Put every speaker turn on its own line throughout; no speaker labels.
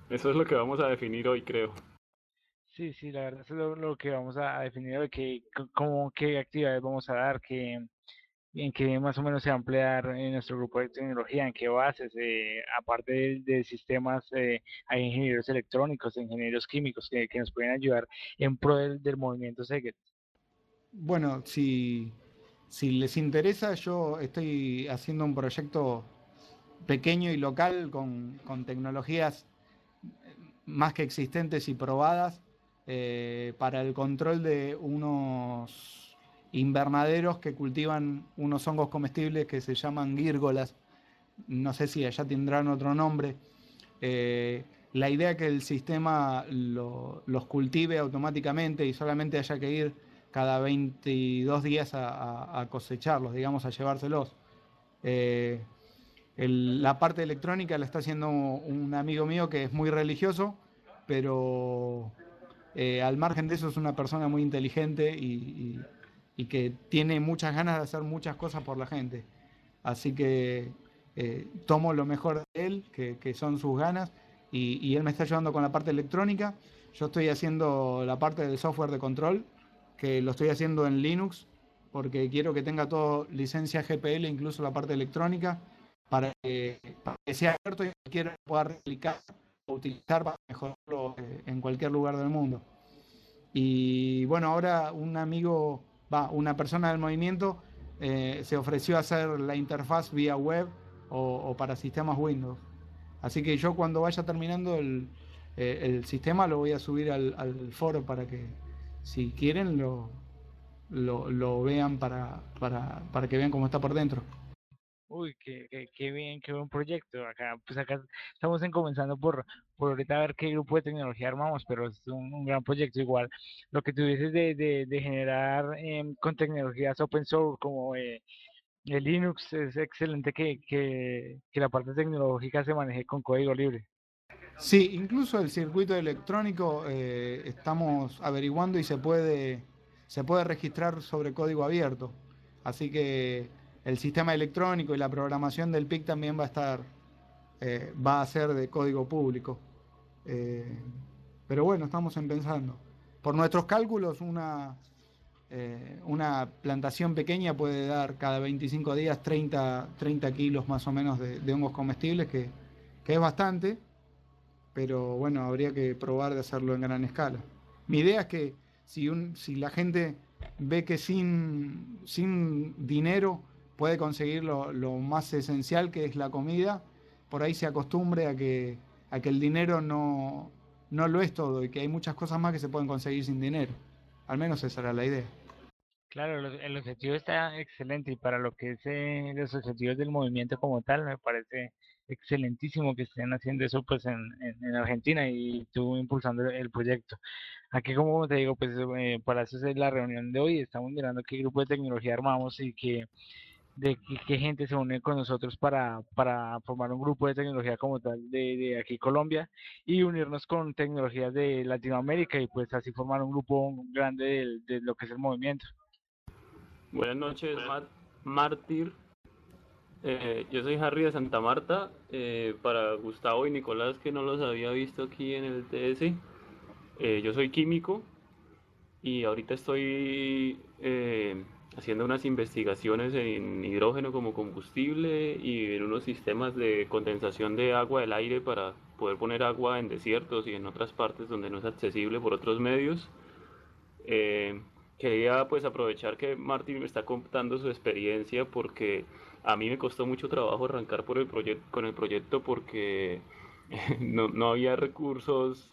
Eso es lo que vamos a definir hoy, creo.
Sí, sí, la verdad eso es lo que vamos a definir, de cómo, qué actividades vamos a dar, en qué más o menos se va a emplear en nuestro grupo de tecnología, en qué bases, aparte de sistemas, hay ingenieros electrónicos, ingenieros químicos que nos pueden ayudar en pro del movimiento Seged.
Bueno, si les interesa, yo estoy haciendo un proyecto pequeño y local con tecnologías más que existentes y probadas para el control de unos invernaderos que cultivan unos hongos comestibles que se llaman gírgolas. No sé si allá tendrán otro nombre. La idea es que el sistema los cultive automáticamente y solamente haya que ir cada 22 días a cosecharlos, digamos, a llevárselos. Eh, la parte electrónica la está haciendo un amigo mío que es muy religioso, pero al margen de eso es una persona muy inteligente y que tiene muchas ganas de hacer muchas cosas por la gente. Así que tomo lo mejor de él, que son sus ganas, y él me está ayudando con la parte electrónica. Yo estoy haciendo la parte del software de control, que lo estoy haciendo en Linux, porque quiero que tenga todo licencia GPL, incluso la parte electrónica, para que sea abierto y cualquiera pueda replicar o utilizar para mejorarlo en cualquier lugar del mundo. Y bueno, ahora un amigo, una persona del movimiento se ofreció a hacer la interfaz vía web o para sistemas Windows. Así que yo cuando vaya terminando el sistema lo voy a subir al foro para que si quieren lo vean para que vean cómo está por dentro.
Uy, qué bien, qué buen proyecto. Acá, pues acá estamos comenzando por ahorita ver qué grupo de tecnología armamos, pero es un gran proyecto igual. Lo que tú dices de generar con tecnologías open source como el Linux, es excelente que la parte tecnológica se maneje con código libre.
Sí, incluso el circuito electrónico estamos averiguando y se puede registrar sobre código abierto. Así que el sistema electrónico y la programación del PIC también va a ser de código público. Eh, pero bueno, estamos pensando. Por nuestros cálculos, una plantación pequeña puede dar cada 25 días 30 kilos más o menos de hongos comestibles, que es bastante, pero bueno, habría que probar de hacerlo en gran escala. Mi idea es que si la gente ve que sin dinero puede conseguir lo más esencial que es la comida, por ahí se acostumbre a que el dinero no lo es todo y que hay muchas cosas más que se pueden conseguir sin dinero. Al menos esa era la idea.
Claro, el objetivo está excelente y para lo que es los objetivos del movimiento como tal, me parece excelentísimo que estén haciendo eso pues en Argentina y tú impulsando el proyecto. Aquí, como te digo, pues para eso es la reunión de hoy. Estamos mirando qué grupo de tecnología armamos y qué gente se une con nosotros para formar un grupo de tecnología como tal de aquí Colombia y unirnos con tecnologías de Latinoamérica y pues así formar un grupo grande de lo que es el movimiento.
Buenas noches, Mártir. Yo soy Harry de Santa Marta. Para Gustavo y Nicolás, que no los había visto aquí en el TS, yo soy químico y ahorita estoy haciendo unas investigaciones en hidrógeno como combustible y en unos sistemas de condensación de agua del aire para poder poner agua en desiertos y en otras partes donde no es accesible por otros medios. Eh, Quería pues aprovechar que Martín me está contando su experiencia porque a mí me costó mucho trabajo arrancar por el con el proyecto porque no había recursos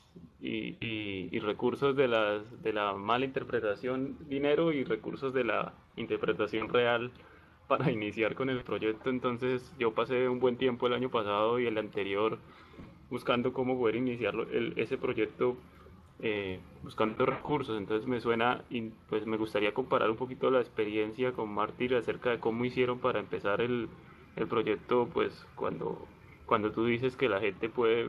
y recursos de la mala interpretación dinero y recursos de la interpretación real para iniciar con el proyecto. Entonces yo pasé un buen tiempo el año pasado y el anterior buscando cómo poder iniciar ese proyecto, buscando recursos. Entonces me suena, y pues me gustaría comparar un poquito la experiencia con Mártir acerca de cómo hicieron para empezar el proyecto, pues cuando tú dices que la gente puede,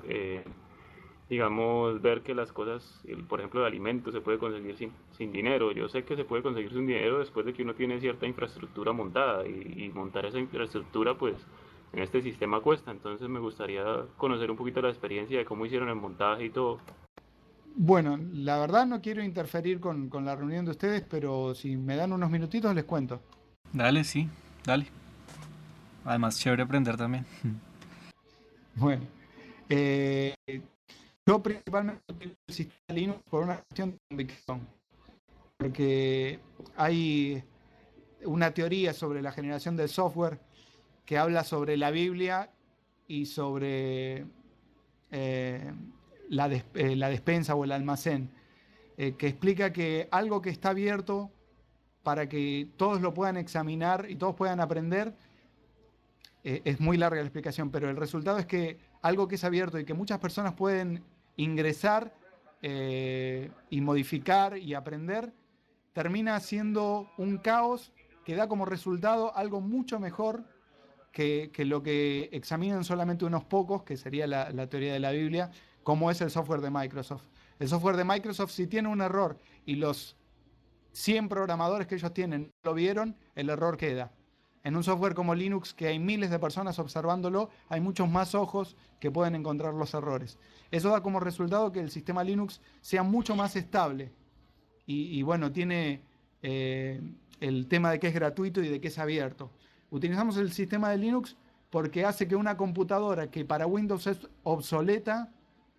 digamos, ver que las cosas, por ejemplo, de alimentos se puede conseguir sin dinero. Yo sé que se puede conseguir sin dinero después de que uno tiene cierta infraestructura montada y montar esa infraestructura pues en este sistema cuesta. Entonces me gustaría conocer un poquito la experiencia de cómo hicieron el montaje y todo.
Bueno, la verdad no quiero interferir con la reunión de ustedes, pero si me dan unos minutitos les cuento.
Dale, sí, dale. Además, chévere aprender también.
Bueno, eh, yo principalmente utilizo el sistema Linux por una cuestión de convicción, porque hay una teoría sobre la generación del software que habla sobre la Biblia y sobre eh, la despensa o el almacén, que explica que algo que está abierto para que todos lo puedan examinar y todos puedan aprender, es muy larga la explicación, pero el resultado es que algo que es abierto y que muchas personas pueden ingresar y modificar y aprender, termina siendo un caos que da como resultado algo mucho mejor que lo que examinan solamente unos pocos, que sería la teoría de la Biblia, como es el software de Microsoft. El software de Microsoft, si tiene un error y los 100 programadores que ellos tienen lo vieron, el error queda. En un software como Linux, que hay miles de personas observándolo, hay muchos más ojos que pueden encontrar los errores. Eso da como resultado que el sistema Linux sea mucho más estable. Y bueno, tiene el tema de que es gratuito y de que es abierto. Utilizamos el sistema de Linux porque hace que una computadora que para Windows es obsoleta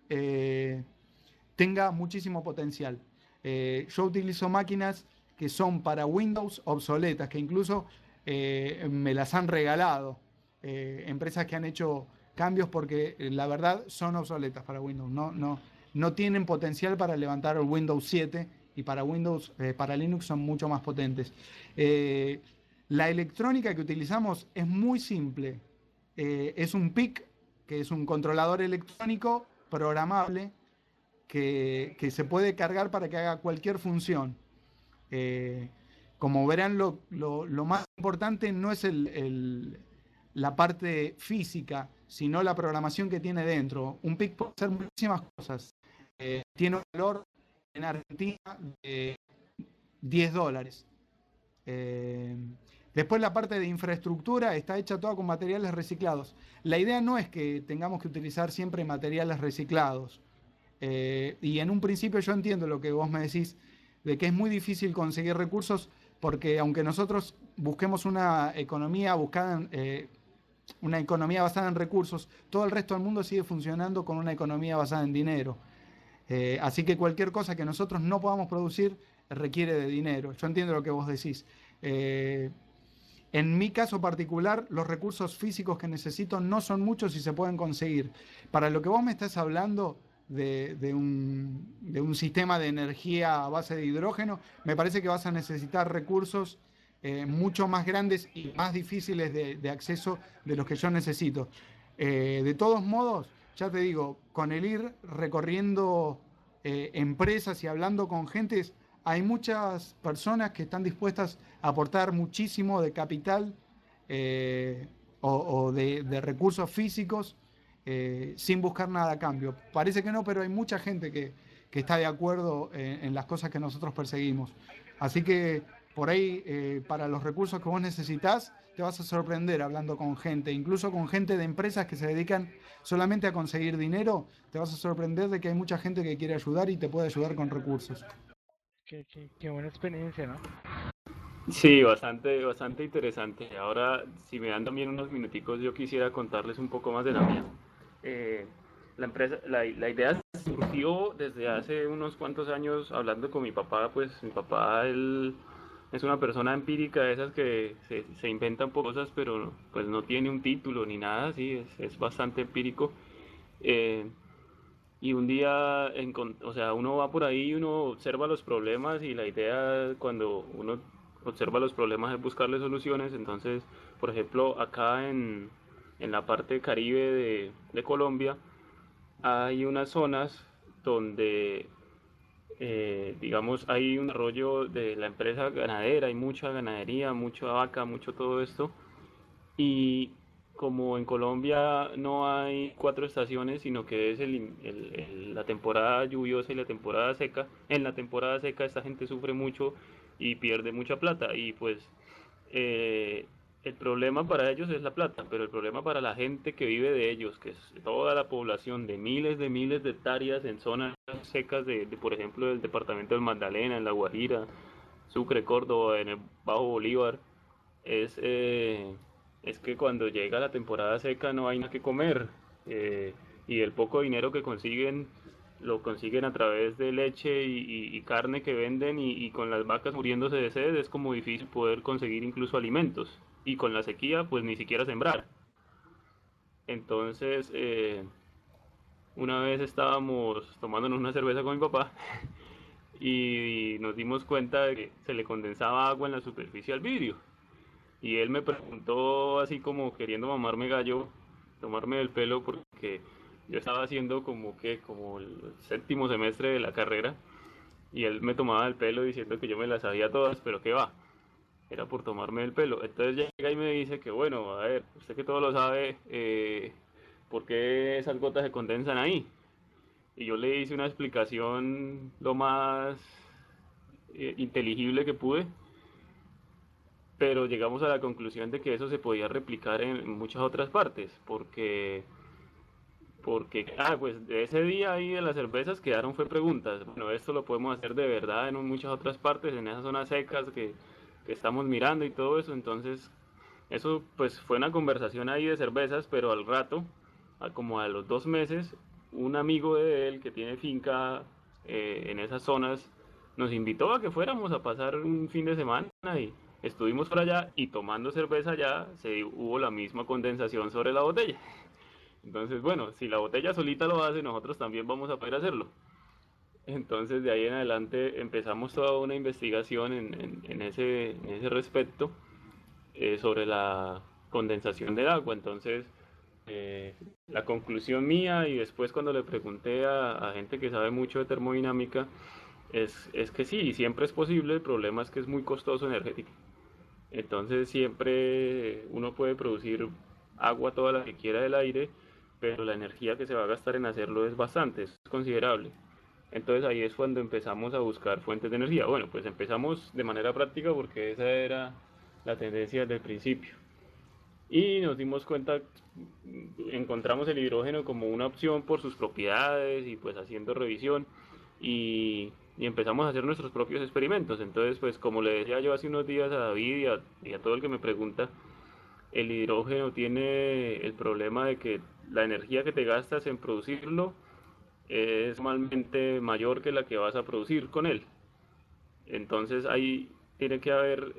tenga muchísimo potencial. Yo utilizo máquinas que son para Windows obsoletas, que incluso me las han regalado empresas que han hecho cambios porque la verdad son obsoletas para Windows, no tienen potencial para levantar el Windows 7 y para Windows, para Linux son mucho más potentes. La electrónica que utilizamos es muy simple. Es un PIC, que es un controlador electrónico programable que se puede cargar para que haga cualquier función. Eh, Como verán, lo más importante no es la parte física, sino la programación que tiene dentro. Un PIC puede hacer muchísimas cosas. Tiene un valor en Argentina de $10. Eh, Después la parte de infraestructura está hecha toda con materiales reciclados. La idea no es que tengamos que utilizar siempre materiales reciclados. Y en un principio yo entiendo lo que vos me decís, de que es muy difícil conseguir recursos porque aunque nosotros busquemos una economía una economía basada en recursos, todo el resto del mundo sigue funcionando con una economía basada en dinero. Así que cualquier cosa que nosotros no podamos producir requiere de dinero. Yo entiendo lo que vos decís. Eh, en mi caso particular, los recursos físicos que necesito no son muchos y se pueden conseguir. Para lo que vos me estás hablando de un sistema de energía a base de hidrógeno, me parece que vas a necesitar recursos mucho más grandes y más difíciles de acceso de los que yo necesito. De todos modos, ya te digo, con el ir recorriendo empresas y hablando con gentes, hay muchas personas que están dispuestas a aportar muchísimo de capital o de recursos físicos sin buscar nada a cambio. Parece que no, pero hay mucha gente que está de acuerdo en las cosas que nosotros perseguimos. Así que por ahí, para los recursos que vos necesitas, te vas a sorprender hablando con gente, incluso con gente de empresas que se dedican solamente a conseguir dinero, te vas a sorprender de que hay mucha gente que quiere ayudar y te puede ayudar con recursos.
Qué buena experiencia, ¿no?
Sí, bastante, bastante interesante. Ahora, si me dan también unos minuticos, yo quisiera contarles un poco más de la mía. Eh, la empresa, la idea surgió desde hace unos cuantos años hablando con mi papá. Pues mi papá, él es una persona empírica de esas que se inventan cosas, pero pues no tiene un título ni nada, sí, es bastante empírico. Eh, y un día, o sea, uno va por ahí y uno observa los problemas y la idea cuando uno observa los problemas es buscarle soluciones. Entonces, por ejemplo, acá en la parte caribe de Colombia hay unas zonas donde, digamos, hay un arroyo de la empresa ganadera, hay mucha ganadería, mucha vaca, mucho todo esto. Y como en Colombia no hay cuatro estaciones, sino que es la temporada lluviosa y la temporada seca, en la temporada seca esta gente sufre mucho y pierde mucha plata. Y pues eh, el problema para ellos es la plata, pero el problema para la gente que vive de ellos, que es toda la población de miles de hectáreas en zonas secas por ejemplo, del departamento del Magdalena, en La Guajira, Sucre, Córdoba, en el Bajo Bolívar, es, eh, es que cuando llega la temporada seca no hay nada que comer, y el poco dinero que consiguen lo consiguen a través de leche y carne que venden, y con las vacas muriéndose de sed es como difícil poder conseguir incluso alimentos, y con la sequía pues ni siquiera sembrar. Entonces, una vez estábamos tomándonos una cerveza con mi papá y nos dimos cuenta de que se le condensaba agua en la superficie al vidrio. Y él me preguntó así como queriendo mamarme gallo, tomarme el pelo, porque yo estaba haciendo como el séptimo semestre de la carrera, y él me tomaba el pelo diciendo que yo me las sabía todas, pero que va, era por tomarme el pelo. Entonces llega y me dice que bueno, a ver, usted que todo lo sabe, ¿por qué esas gotas se condensan ahí? Y yo le hice una explicación lo más inteligible que pude, pero llegamos a la conclusión de que eso se podía replicar en muchas otras partes, pues de ese día ahí de las cervezas quedaron fue preguntas. Bueno, esto lo podemos hacer de verdad en muchas otras partes, en esas zonas secas que estamos mirando y todo eso. Entonces, eso pues fue una conversación ahí de cervezas, pero al rato, como a los 2 meses, un amigo de él que tiene finca en esas zonas nos invitó a que fuéramos a pasar un fin de semana, y estuvimos por allá y tomando cerveza allá hubo la misma condensación sobre la botella. Entonces, bueno, si la botella solita lo hace, nosotros también vamos a poder hacerlo. Entonces, de ahí en adelante empezamos toda una investigación en ese respecto, sobre la condensación del agua. Entonces, la conclusión mía, y después cuando le pregunté a gente que sabe mucho de termodinámica, es que sí, siempre es posible. El problema es que es muy costoso energético. Entonces siempre uno puede producir agua toda la que quiera del aire, pero la energía que se va a gastar en hacerlo es bastante, es considerable. Entonces ahí es cuando empezamos a buscar fuentes de energía. Bueno, pues empezamos de manera práctica porque esa era la tendencia desde el principio. Y nos dimos cuenta, encontramos el hidrógeno como una opción por sus propiedades, y pues haciendo revisión, y empezamos a hacer nuestros propios experimentos. Entonces, pues como le decía yo hace unos días a David y a todo el que me pregunta, el hidrógeno tiene el problema de que la energía que te gastas en producirlo es normalmente mayor que la que vas a producir con él. Entonces ahí tiene que haber,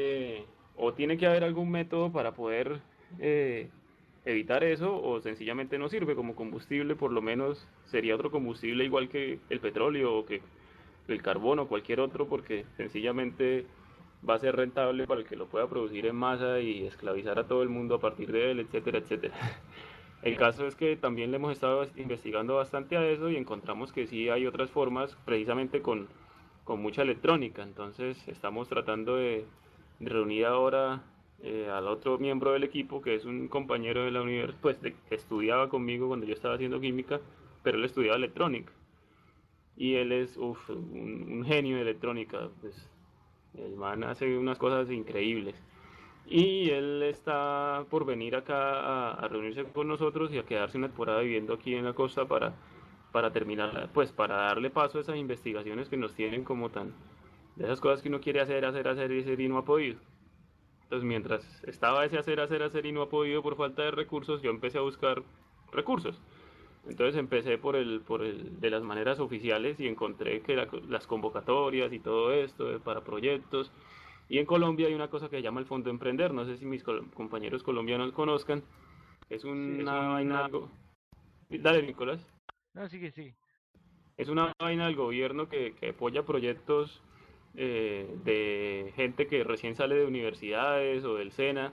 o tiene que haber algún método para poder eh, evitar eso, o sencillamente no sirve como combustible. Por lo menos sería otro combustible igual que el petróleo o que el carbón o cualquier otro, porque sencillamente va a ser rentable para el que lo pueda producir en masa y esclavizar a todo el mundo a partir de él, etcétera, etcétera. El caso es que también le hemos estado investigando bastante a eso, y encontramos que sí hay otras formas, precisamente con mucha electrónica. Entonces estamos tratando de reunir ahora al otro miembro del equipo, que es un compañero de la universidad, pues que estudiaba conmigo cuando yo estaba haciendo química, pero él estudiaba electrónica. Y él es un genio de electrónica, pues el man hace unas cosas increíbles. Y él está por venir acá a reunirse con nosotros y a quedarse una temporada viviendo aquí en la costa para terminar, pues para darle paso a esas investigaciones que nos tienen como tan, de esas cosas que uno quiere hacer y no ha podido. Entonces, mientras estaba ese hacer y no ha podido por falta de recursos, yo empecé a buscar recursos. Entonces empecé por el de las maneras oficiales, y encontré que las convocatorias y todo esto para proyectos. Y en Colombia hay una cosa que se llama el Fondo Emprender, no sé si mis compañeros colombianos conozcan. Es
Sí,
una vaina... Dale, Nicolás.
no, sigue, sigue.
Es una vaina del gobierno que apoya proyectos de gente que recién sale de universidades o del SENA,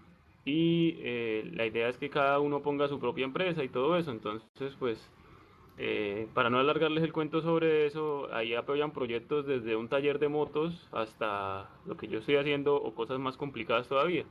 y la idea es que cada uno ponga su propia empresa y todo eso. Entonces, pues, para no alargarles el cuento sobre eso, ahí apoyan proyectos desde un taller de motos hasta lo que yo estoy haciendo, o cosas más complicadas todavía.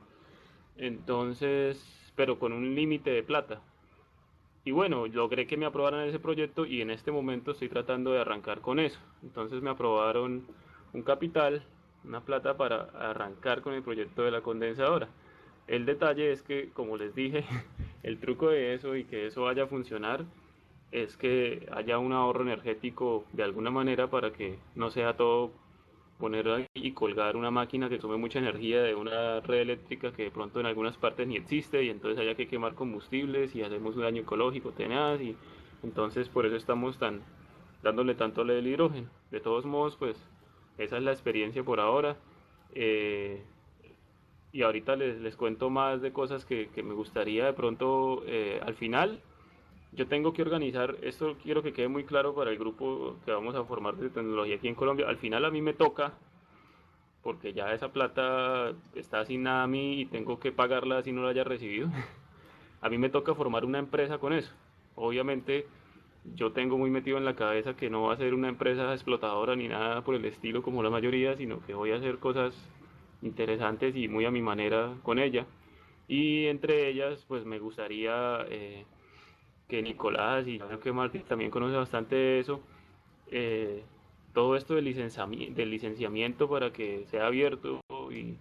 Entonces, pero con un límite de plata. Y bueno, logré que me aprobaran ese proyecto, y en este momento estoy tratando de arrancar con eso. Entonces me aprobaron un capital, una plata para arrancar con el proyecto de la condensadora. El detalle es que, como les dije, el truco de eso y que eso vaya a funcionar es que haya un ahorro energético de alguna manera para que no sea todo poner y colgar una máquina que tome mucha energía de una red eléctrica que de pronto en algunas partes ni existe y entonces haya que quemar combustibles y hacemos un daño ecológico tenaz y entonces por eso estamos dándole tanto al hidrógeno. De todos modos, pues esa es la experiencia por ahora. Eh, y ahorita les cuento más de cosas que me gustaría de pronto al final. Yo tengo que organizar, esto quiero que quede muy claro para el grupo que vamos a formar de tecnología aquí en Colombia. Al final a mí me toca, porque ya esa plata está asignada a mí y tengo que pagarla si no la haya recibido. A mí me toca formar una empresa con eso. Obviamente yo tengo muy metido en la cabeza que no va a ser una empresa explotadora ni nada por el estilo como la mayoría, sino que voy a hacer cosas interesantes y muy a mi manera con ella. Y entre ellas, pues me gustaría que Nicolás y yo creo que Martín también conoce bastante de eso, eh, todo esto del licenciamiento para que sea abierto y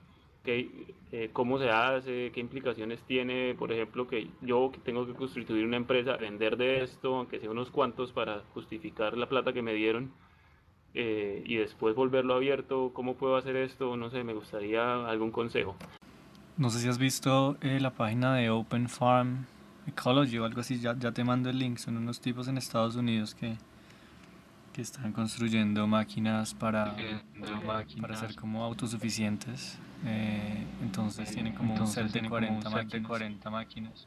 cómo se hace, qué implicaciones tiene, por ejemplo, que yo tengo que constituir una empresa, vender de esto, aunque sea unos cuantos para justificar la plata que me dieron y después volverlo abierto, ¿cómo puedo hacer esto? No sé, me gustaría algún consejo.
No sé si has visto la página de Open Farm Ecology o algo así, ya te mando el link. Son unos tipos en Estados Unidos que están construyendo máquinas para ser como autosuficientes. Entonces tienen como un set de 40 máquinas.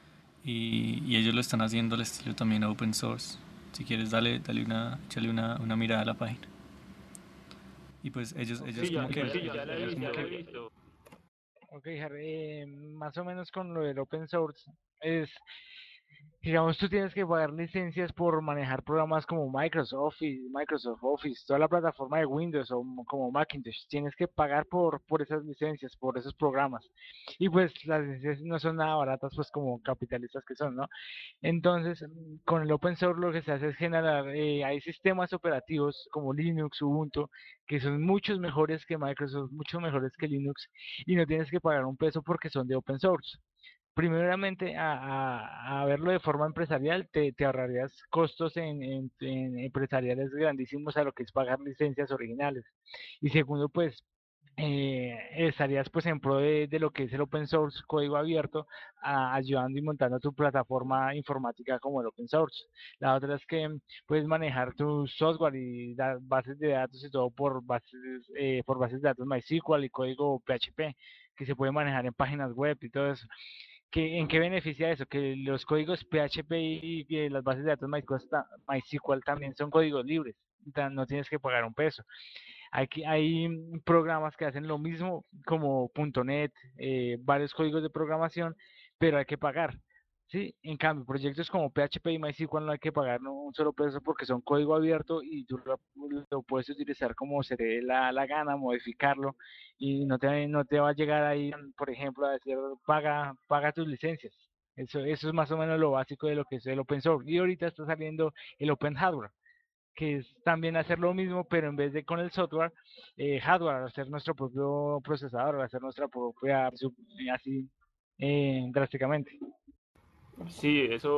Y ellos lo están haciendo al estilo también open source. Si quieres, échale una mirada a la página. Y pues ellos
Sí,
como que...
ya la he visto.
Ok, Harry, más o menos con lo del open source, es, digamos, tú tienes que pagar licencias por manejar programas como Microsoft Office, toda la plataforma de Windows o como Macintosh, tienes que pagar por esas licencias, por esos programas. Y pues las licencias no son nada baratas, pues como capitalistas que son, ¿no? Entonces, con el open source lo que se hace es generar, hay sistemas operativos como Linux, Ubuntu, que son muchos mejores que Microsoft, mucho mejores que Linux, y no tienes que pagar un peso porque son de open source. Primeramente, a verlo de forma empresarial, te ahorrarías costos en empresariales grandísimos a lo que es pagar licencias originales. Y segundo, pues estarías pues en pro de lo que es el open source, código abierto, ayudando y montando tu plataforma informática como el open source. La otra es que puedes manejar tu software y bases de datos y todo por bases de datos MySQL y código PHP que se puede manejar en páginas web y todo eso. ¿En qué beneficia eso? Que los códigos PHP y las bases de datos MySQL también son códigos libres, no tienes que pagar un peso. Hay programas que hacen lo mismo como .NET, varios códigos de programación, pero hay que pagar. ¿Sí? En cambio, proyectos como PHP y MySQL no hay que pagar un solo peso porque son código abierto y tú lo puedes utilizar como se te dé la gana, modificarlo y no te va a llegar ahí, por ejemplo, a decir paga tus licencias. Eso es más o menos lo básico de lo que es el open source. Y ahorita está saliendo el open hardware, que es también hacer lo mismo, pero en vez de con el software, hardware, hacer nuestro propio procesador, hacer nuestra propia, así drásticamente.
Sí,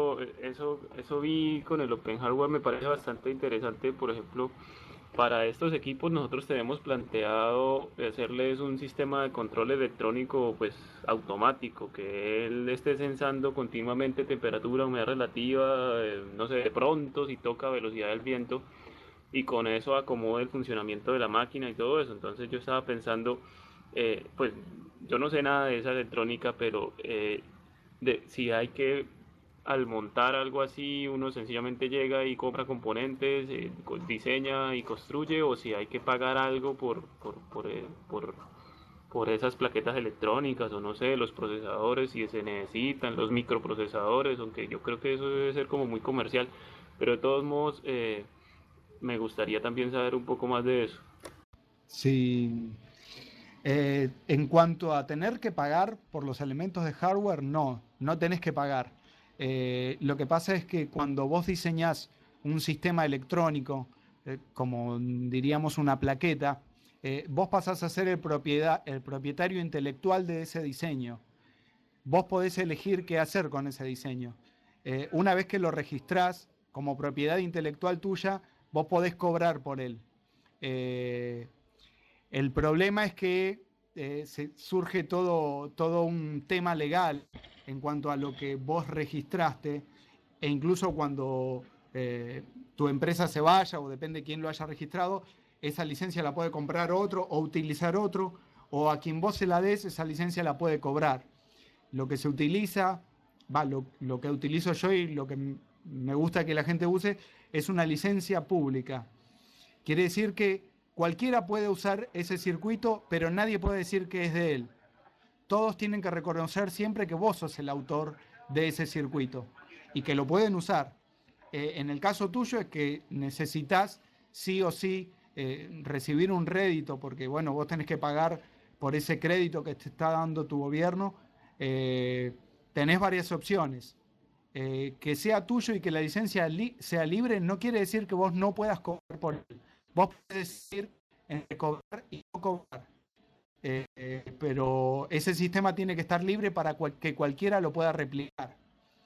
eso vi con el Open Hardware, me parece bastante interesante. Por ejemplo, para estos equipos nosotros tenemos planteado hacerles un sistema de control electrónico pues automático, que él esté sensando continuamente temperatura, humedad relativa, no sé, de pronto si toca velocidad del viento y con eso acomode el funcionamiento de la máquina y todo eso. Entonces yo estaba pensando, pues yo no sé nada de esa electrónica, pero si hay que, al montar algo así, uno sencillamente llega y compra componentes, diseña y construye, o si hay que pagar algo por esas plaquetas electrónicas, o no sé, los procesadores, si se necesitan, los microprocesadores, aunque yo creo que eso debe ser como muy comercial, pero de todos modos me gustaría también saber un poco más de eso.
Sí. En cuanto a tener que pagar por los elementos de hardware, no tenés que pagar. Lo que pasa es que cuando vos diseñás un sistema electrónico, como diríamos una plaqueta, vos pasás a ser el propietario intelectual de ese diseño. vos podés elegir qué hacer con ese diseño. Una vez que lo registrás como propiedad intelectual tuya, vos podés cobrar por él. El problema es que surge todo un tema legal en cuanto a lo que vos registraste, e incluso cuando tu empresa se vaya, o depende de quién lo haya registrado, esa licencia la puede comprar otro o utilizar otro, o a quien vos se la des, esa licencia la puede cobrar. Lo que se utiliza, lo que utilizo yo y lo que me gusta que la gente use, es una licencia pública. Quiere decir que cualquiera puede usar ese circuito, pero nadie puede decir que es de él. Todos tienen que reconocer siempre que vos sos el autor de ese circuito y que lo pueden usar. En el caso tuyo es que necesitas sí o sí recibir un rédito, porque bueno, vos tenés que pagar por ese crédito que te está dando tu gobierno. Tenés varias opciones. Que sea tuyo y que la licencia sea libre no quiere decir que vos no puedas cobrar por él. Vos podés decir entre cobrar y no cobrar. Pero ese sistema tiene que estar libre para que cualquiera lo pueda replicar.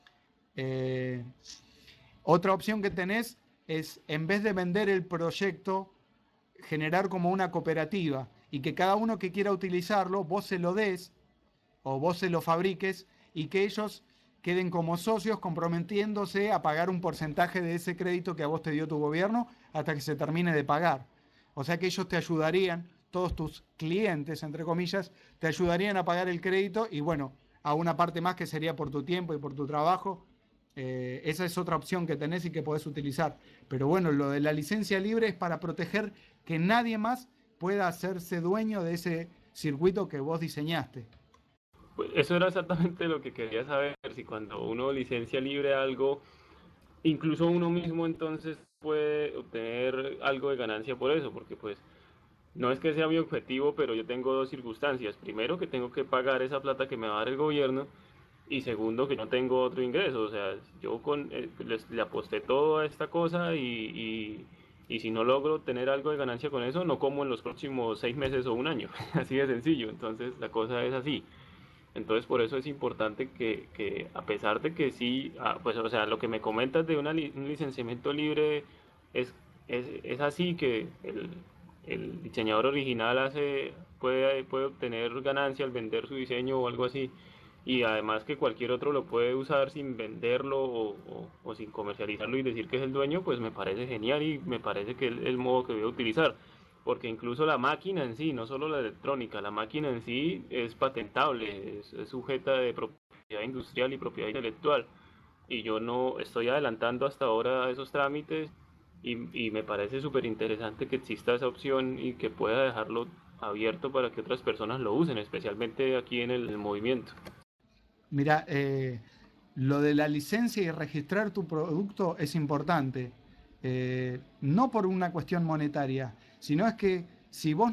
Otra opción que tenés es, en vez de vender el proyecto, generar como una cooperativa y que cada uno que quiera utilizarlo, vos se lo des o vos se lo fabriques y que ellos queden como socios comprometiéndose a pagar un porcentaje de ese crédito que a vos te dio tu gobierno hasta que se termine de pagar. O sea que ellos te ayudarían, todos tus clientes, entre comillas, te ayudarían a pagar el crédito y bueno, a una parte más que sería por tu tiempo y por tu trabajo. Esa es otra opción que tenés y que podés utilizar. Pero bueno, lo de la licencia libre es para proteger que nadie más pueda hacerse dueño de ese circuito que vos diseñaste.
Pues eso era exactamente lo que quería saber, si cuando uno licencia libre algo, incluso uno mismo entonces puede obtener algo de ganancia por eso, porque pues no es que sea mi objetivo, pero yo tengo dos circunstancias. Primero, que tengo que pagar esa plata que me va a dar el gobierno, y segundo, que no tengo otro ingreso. O sea, yo le aposté todo a esta cosa y si no logro tener algo de ganancia con eso, no como en los próximos 6 meses o un año. Así de sencillo. Entonces la cosa es así. Entonces por eso es importante que a pesar de que sí, pues o sea, lo que me comentas de un licenciamiento libre es así, que el diseñador original puede obtener ganancia al vender su diseño o algo así, y además que cualquier otro lo puede usar sin venderlo o sin comercializarlo y decir que es el dueño, pues me parece genial y me parece que es el modo que voy a utilizar. Porque incluso la máquina en sí, no solo la electrónica, la máquina en sí es patentable, es sujeta de propiedad industrial y propiedad intelectual. Y yo no estoy adelantando hasta ahora esos trámites y me parece súper interesante que exista esa opción y que pueda dejarlo abierto para que otras personas lo usen, especialmente aquí en el movimiento.
Mira, lo de la licencia y registrar tu producto es importante, no por una cuestión monetaria, sino es que si vos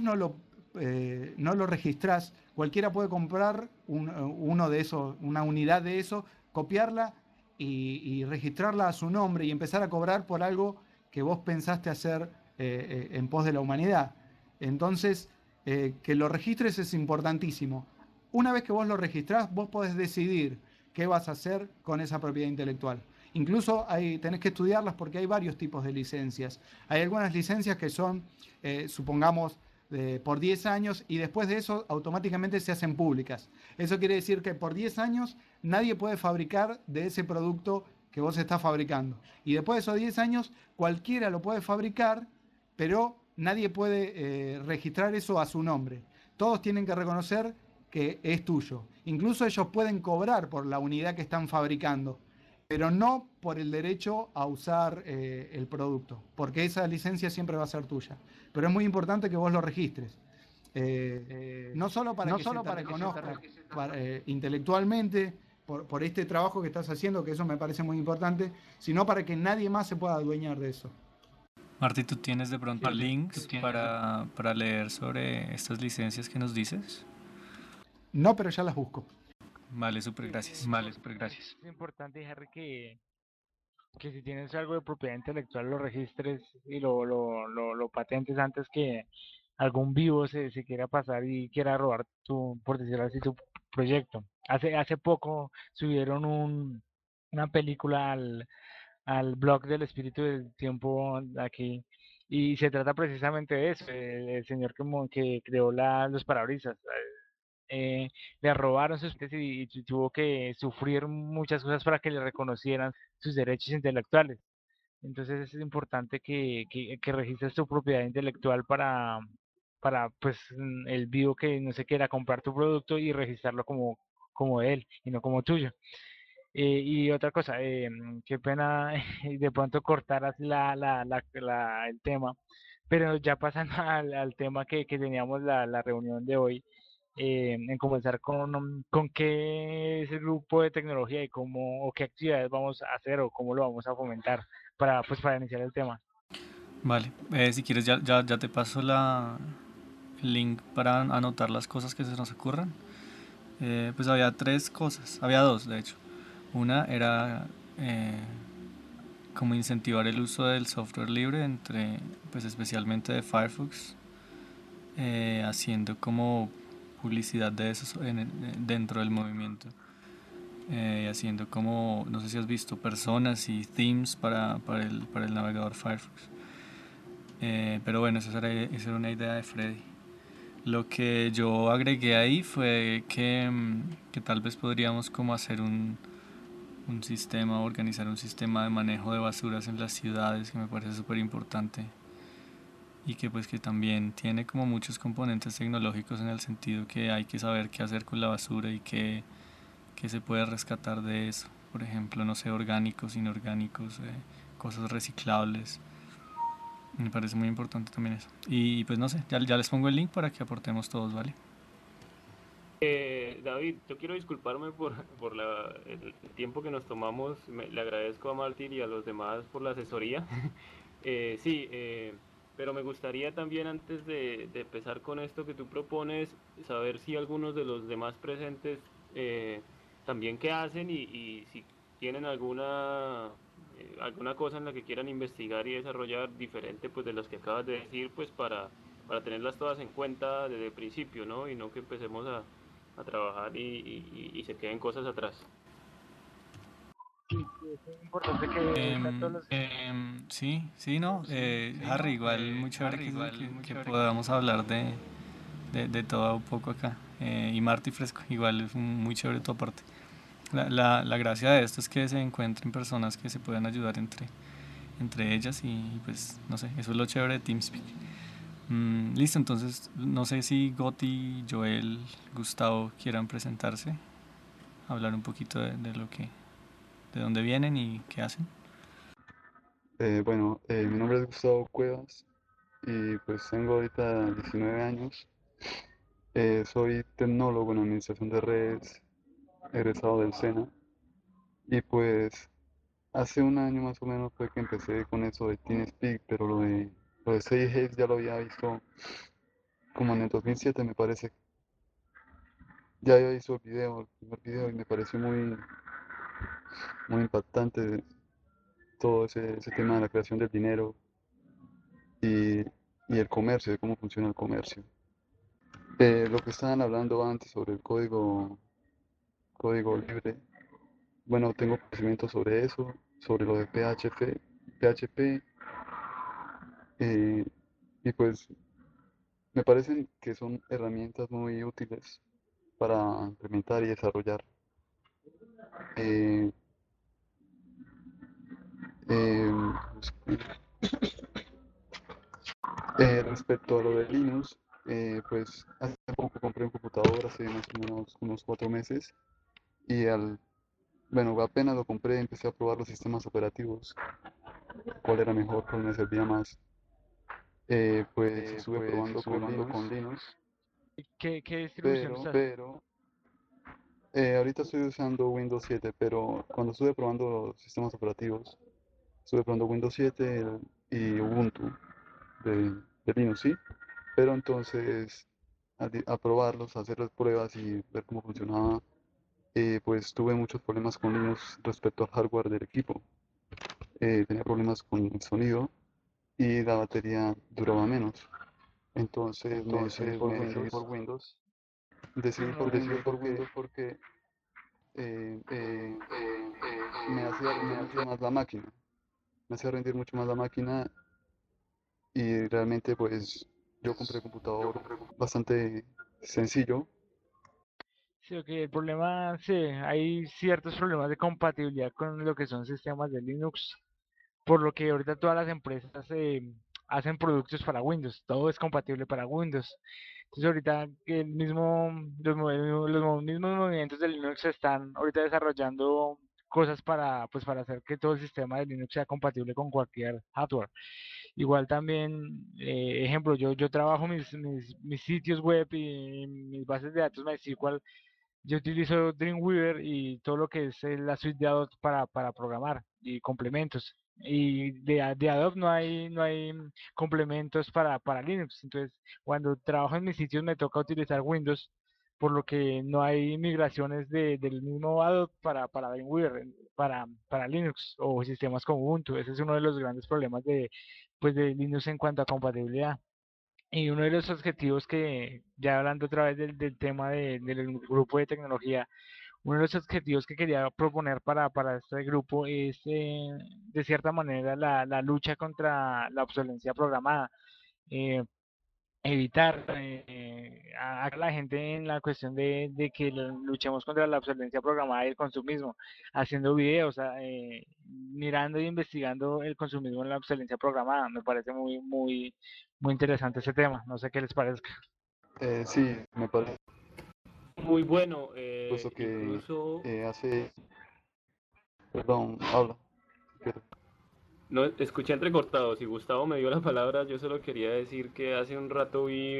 no lo registrás, cualquiera puede comprar uno de esos, una unidad de eso, copiarla y registrarla a su nombre y empezar a cobrar por algo que vos pensaste hacer en pos de la humanidad. Entonces, que lo registres es importantísimo. Una vez que vos lo registrás, vos podés decidir qué vas a hacer con esa propiedad intelectual. Incluso tenés que estudiarlas porque hay varios tipos de licencias. Hay algunas licencias que son, supongamos, por 10 años y después de eso automáticamente se hacen públicas. Eso quiere decir que por 10 años nadie puede fabricar de ese producto que vos estás fabricando. Y después de esos 10 años cualquiera lo puede fabricar, pero nadie puede registrar eso a su nombre. Todos tienen que reconocer que es tuyo. Incluso ellos pueden cobrar por la unidad que están fabricando, pero no por el derecho a usar el producto, porque esa licencia siempre va a ser tuya. Pero es muy importante que vos lo registres. No solo para que se te reconozca intelectualmente por este trabajo que estás haciendo, que eso me parece muy importante, sino para que nadie más se pueda adueñar de eso.
Martí, ¿tú tienes de pronto links para leer sobre estas licencias que nos dices?
No, pero ya las busco.
Vale, súper gracias.
Es importante, Harry, que si tienes algo de propiedad intelectual lo registres y lo patentes antes que algún vivo se quiera pasar y quiera robar por decirlo así, tu proyecto. Hace poco subieron una película al blog del Espíritu del Tiempo aquí, y se trata precisamente de eso, el señor que creó los parabrisas. Le robaron sus patentes y tuvo que sufrir muchas cosas para que le reconocieran sus derechos intelectuales. Entonces es importante que registres tu propiedad intelectual para pues el vivo que no se quiera comprar tu producto y registrarlo como de él y no como tuyo. Y otra cosa, qué pena de pronto cortar así el tema, pero ya pasando al tema que teníamos la reunión de hoy, en comenzar con qué es el grupo de tecnología y cómo o qué actividades vamos a hacer o cómo lo vamos a fomentar para iniciar el tema.
Vale, si quieres ya te paso el link para anotar las cosas que se nos ocurran. Pues había tres cosas, había dos de hecho. Una era eh, como incentivar el uso del software libre pues especialmente de Firefox, haciendo como publicidad de eso dentro del movimiento. Haciendo como, no sé si has visto, personas y themes para el navegador Firefox. Pero bueno, esa era una idea de Freddy. Lo que yo agregué ahí fue que tal vez podríamos como hacer un sistema, organizar un sistema de manejo de basuras en las ciudades, que me parece súper importante y que pues que también tiene como muchos componentes tecnológicos en el sentido que hay que saber qué hacer con la basura y qué se puede rescatar de eso. Por ejemplo, no sé, orgánicos, inorgánicos, cosas reciclables. Me parece muy importante también eso. Y pues no sé, ya les pongo el link para que aportemos todos, ¿vale?
David, yo quiero disculparme por el tiempo que nos tomamos. Le agradezco a Martín y a los demás por la asesoría. Sí, pero me gustaría también antes de empezar con esto que tú propones, saber si algunos de los demás presentes también qué hacen y si tienen alguna cosa en la que quieran investigar y desarrollar diferente pues de las que acabas de decir, pues para tenerlas todas en cuenta desde el principio, ¿no? Y no que empecemos a trabajar y se queden cosas atrás.
Sí, sí, es importante que estén todos los...
Sí, no. Harry, igual muy chévere que podamos hablar de todo un poco acá. Y Marty Fresco, igual es muy chévere tu aporte. La gracia de esto es que se encuentren personas que se puedan ayudar entre ellas y pues no sé, eso es lo chévere de TeamSpeak. Listo, entonces no sé si Goti, Joel, Gustavo quieran presentarse, hablar un poquito de dónde vienen y qué hacen.
Bueno, mi nombre es Gustavo Cuevas y pues tengo ahorita 19 años. Soy tecnólogo en administración de redes, egresado del SENA. Y pues hace un año más o menos fue que empecé con eso de TeamSpeak, pero lo de Sage ya lo había visto como en el 2007 me parece. Ya había visto el primer video y me pareció muy impactante todo ese tema de la creación del dinero y, y el comercio, de cómo funciona el comercio. Lo que estaban hablando antes sobre el código libre, bueno, tengo conocimiento sobre eso, sobre lo de PHP, eh, y pues me parecen que son herramientas muy útiles para implementar y desarrollar. Eh, eh, Respecto a lo de Linux, pues hace poco compré un computador, hace más o menos unos 4 meses, y bueno, apenas lo compré, empecé a probar los sistemas operativos, cuál era mejor, cuál me servía más. Pues estuve probando con Linux,
¿Qué distribución
pero,
usas?
pero ahorita estoy usando Windows 7, pero cuando estuve probando los sistemas operativos, estuve probando Windows 7 y Ubuntu de Linux, sí, pero entonces a probarlos, a hacer las pruebas y ver cómo funcionaba, pues tuve muchos problemas con Linux respecto al hardware del equipo. Tenía problemas con el sonido y la batería duraba menos. Entonces me decidí por Windows. Decidí por Windows porque me hacía rendir mucho más la máquina. Me hacía rendir mucho más la máquina y realmente pues yo compré un computador bastante sencillo.
Sí, ok, el problema, sí, hay ciertos problemas de compatibilidad con lo que son sistemas de Linux, por lo que ahorita todas las empresas hacen productos para Windows, todo es compatible para Windows. Entonces ahorita los mismos movimientos de Linux están ahorita desarrollando cosas para, pues, para hacer que todo el sistema de Linux sea compatible con cualquier hardware. Igual también, ejemplo, yo trabajo mis sitios web y mis bases de datos MySQL. Yo utilizo Dreamweaver y todo lo que es la suite de Adobe para programar y complementos. Y de Adobe no hay complementos para Linux. Entonces, cuando trabajo en mis sitios me toca utilizar Windows, por lo que no hay migraciones del mismo Adobe para Dreamweaver, para Linux o sistemas como Ubuntu. Ese es uno de los grandes problemas de Linux en cuanto a compatibilidad. Y uno de los objetivos que, ya hablando otra vez del tema del grupo de tecnología, uno de los objetivos que quería proponer para este grupo es, de cierta manera, la lucha contra la obsolencia programada. eh, Evitar a la gente en la cuestión de que luchemos contra la obsolescencia programada y el consumismo, haciendo videos, mirando y investigando el consumismo en la obsolescencia programada. Me parece muy interesante ese tema. No sé qué les parezca.
Sí, me parece,
Muy bueno,
puesto que
incluso,
hace, perdón, habla. si quieres.
no escuché entrecortado, si Gustavo me dio la palabra, yo solo quería decir que hace un rato vi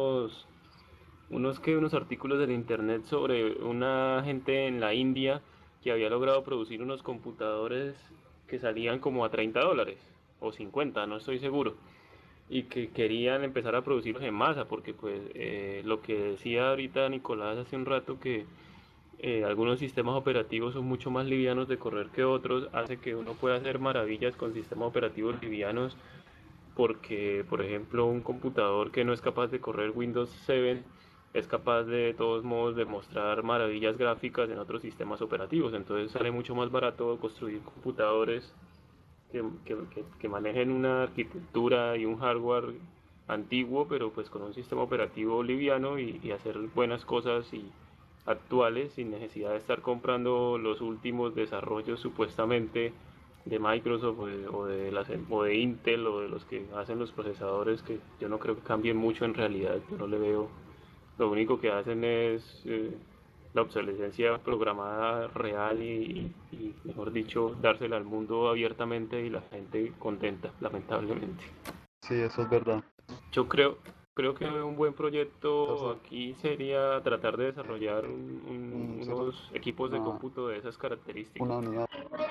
unos artículos en internet sobre una gente en la India que había logrado producir unos computadores que salían como a $30 o 50, no estoy seguro, y que querían empezar a producirlos en masa, porque pues lo que decía ahorita Nicolás hace un rato, que algunos sistemas operativos son mucho más livianos de correr que otros, hace que uno pueda hacer maravillas con sistemas operativos livianos, porque por ejemplo un computador que no es capaz de correr Windows 7 es capaz de todos modos de mostrar maravillas gráficas en otros sistemas operativos. Entonces sale mucho más barato construir computadores que manejen una arquitectura y un hardware antiguo, pero pues con un sistema operativo liviano, y hacer buenas cosas y actuales sin necesidad de estar comprando los últimos desarrollos supuestamente de Microsoft o de Intel o de los que hacen los procesadores, que yo no creo que cambien mucho en realidad. Yo no le veo, lo único que hacen es la obsolescencia programada real y, mejor dicho, dársela al mundo abiertamente y la gente contenta, lamentablemente.
Sí, eso es verdad.
Yo creo que un buen proyecto
Entonces,
aquí sería tratar de desarrollar
nosotros
unos equipos de
una,
cómputo de esas características.
una unidad,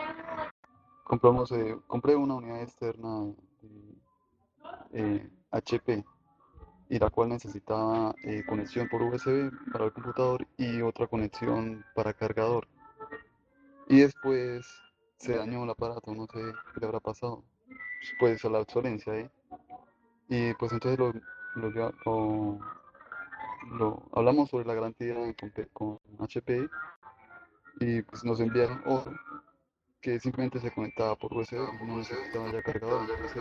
compré una unidad externa HP y la cual necesitaba conexión por USB para el computador y otra conexión para cargador. Y después se dañó el aparato, no sé qué le habrá pasado. Pues a la obsolencia, ¿eh? Y pues entonces hablamos sobre la garantía con HP y pues nos enviaron otro que simplemente se conectaba por USB, no necesitaba ya cargador, entonces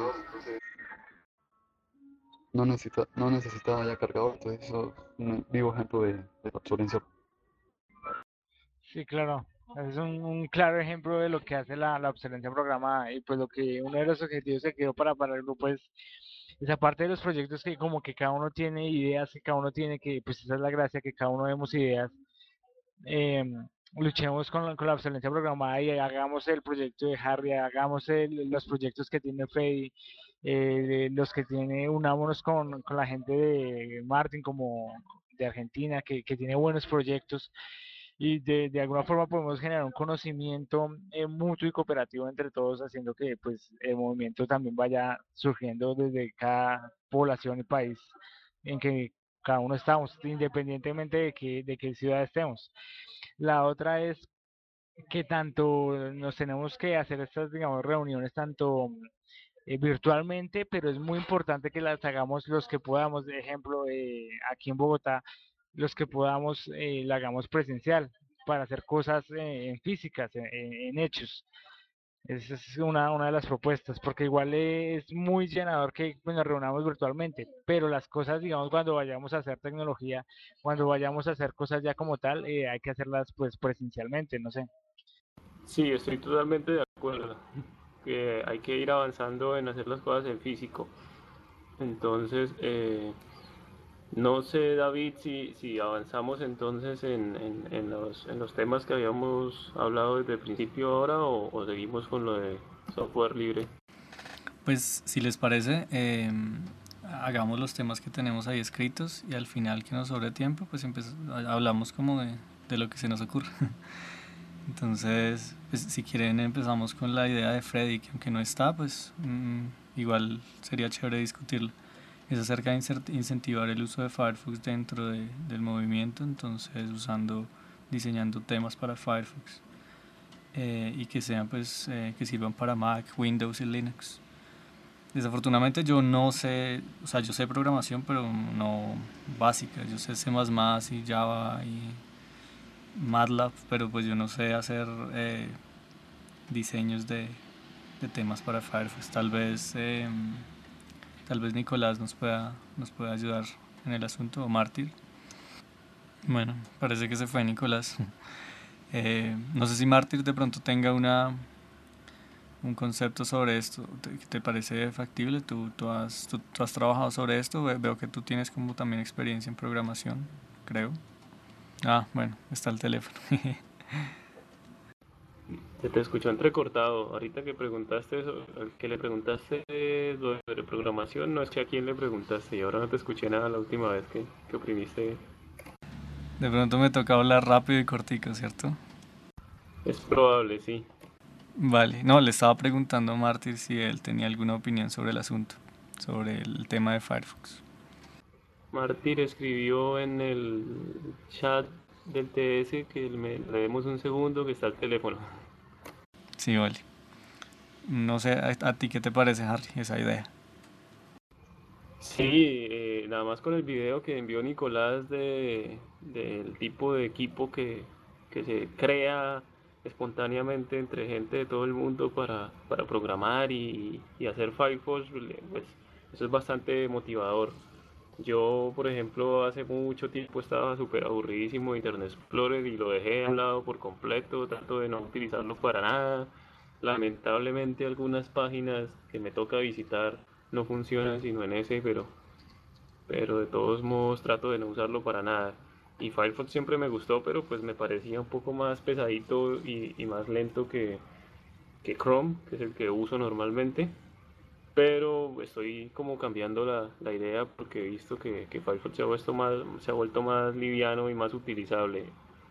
no necesitaba ya cargador, entonces eso es un vivo ejemplo de la obsolencia.
Sí, claro. Es un claro ejemplo de lo que hace la obsolescencia programada. Y pues lo que uno de los objetivos que quedó para el grupo es esa parte de los proyectos, que como que cada uno tiene ideas, que cada uno tiene que, pues esa es la gracia, que cada uno vemos ideas. eh, Luchemos con la obsolescencia programada y hagamos el proyecto de Harry, hagamos los proyectos que tiene Freddy, los que tiene, unámonos con la gente de Martin, como de Argentina, que tiene buenos proyectos, y de alguna forma podemos generar un conocimiento mutuo y cooperativo entre todos, haciendo que pues el movimiento también vaya surgiendo desde cada población y país en que cada uno estamos, independientemente de qué ciudad estemos. La otra es que tanto nos tenemos que hacer estas, digamos, reuniones tanto virtualmente, pero es muy importante que las hagamos los que podamos. De ejemplo, aquí en Bogotá, los que podamos, la hagamos presencial, para hacer cosas en físicas, en hechos. Esa es una de las propuestas, porque igual es muy llenador que pues, nos reunamos virtualmente, pero las cosas, digamos, cuando vayamos a hacer tecnología, cuando vayamos a hacer cosas ya como tal, hay que hacerlas pues presencialmente, no sé.
Sí, estoy totalmente de acuerdo. Que hay que ir avanzando en hacer las cosas en físico. Entonces, no sé, David, si avanzamos entonces en los temas que habíamos hablado desde el principio ahora o seguimos con lo de software libre.
Pues si les parece, hagamos los temas que tenemos ahí escritos y al final que nos sobre tiempo, pues hablamos como de lo que se nos ocurre. Entonces, pues, si quieren empezamos con la idea de Freddy, que aunque no está, pues igual sería chévere discutirlo. Es acerca de incentivar el uso de Firefox dentro del movimiento, entonces diseñando temas para Firefox y que sean pues que sirvan para Mac, Windows y Linux. Desafortunadamente yo no sé, o sea, yo sé programación, pero no básica. Yo sé C++ y Java y MATLAB, pero pues yo no sé hacer diseños de temas para Firefox. Tal vez Nicolás nos pueda ayudar en el asunto, o Mártir. Bueno, parece que se fue Nicolás. No sé si Mártir de pronto tenga un concepto sobre esto. ¿Te parece factible? ¿Tú has trabajado sobre esto? Veo que tú tienes como también experiencia en programación, creo. Ah, bueno, está el teléfono.
Se te escuchó entrecortado. Ahorita que preguntaste eso, que le preguntaste lo de programación, no es que a quién le preguntaste y ahora no te escuché nada la última vez que oprimiste.
De pronto me toca hablar rápido y cortico, ¿cierto?
Es probable, sí.
Vale, no, le estaba preguntando a Mártir si él tenía alguna opinión sobre el asunto, sobre el tema de Firefox.
Martín escribió en el chat del TS que le demos un segundo que está el teléfono.
Sí, vale. No sé, a ti qué te parece, Harry, esa idea?
Sí, nada más con el video que envió Nicolás del tipo de equipo que se crea espontáneamente entre gente de todo el mundo para programar y hacer Firefox, pues eso es bastante motivador. Yo, por ejemplo, hace mucho tiempo estaba súper aburridísimo de Internet Explorer y lo dejé a un lado por completo, trato de no utilizarlo para nada. Lamentablemente algunas páginas que me toca visitar no funcionan sino en ese, pero de todos modos trato de no usarlo para nada. Y Firefox siempre me gustó, pero pues me parecía un poco más pesadito y más lento que Chrome, que es el que uso normalmente. Pero estoy como cambiando la idea porque he visto que Firefox se ha vuelto más liviano y más utilizable.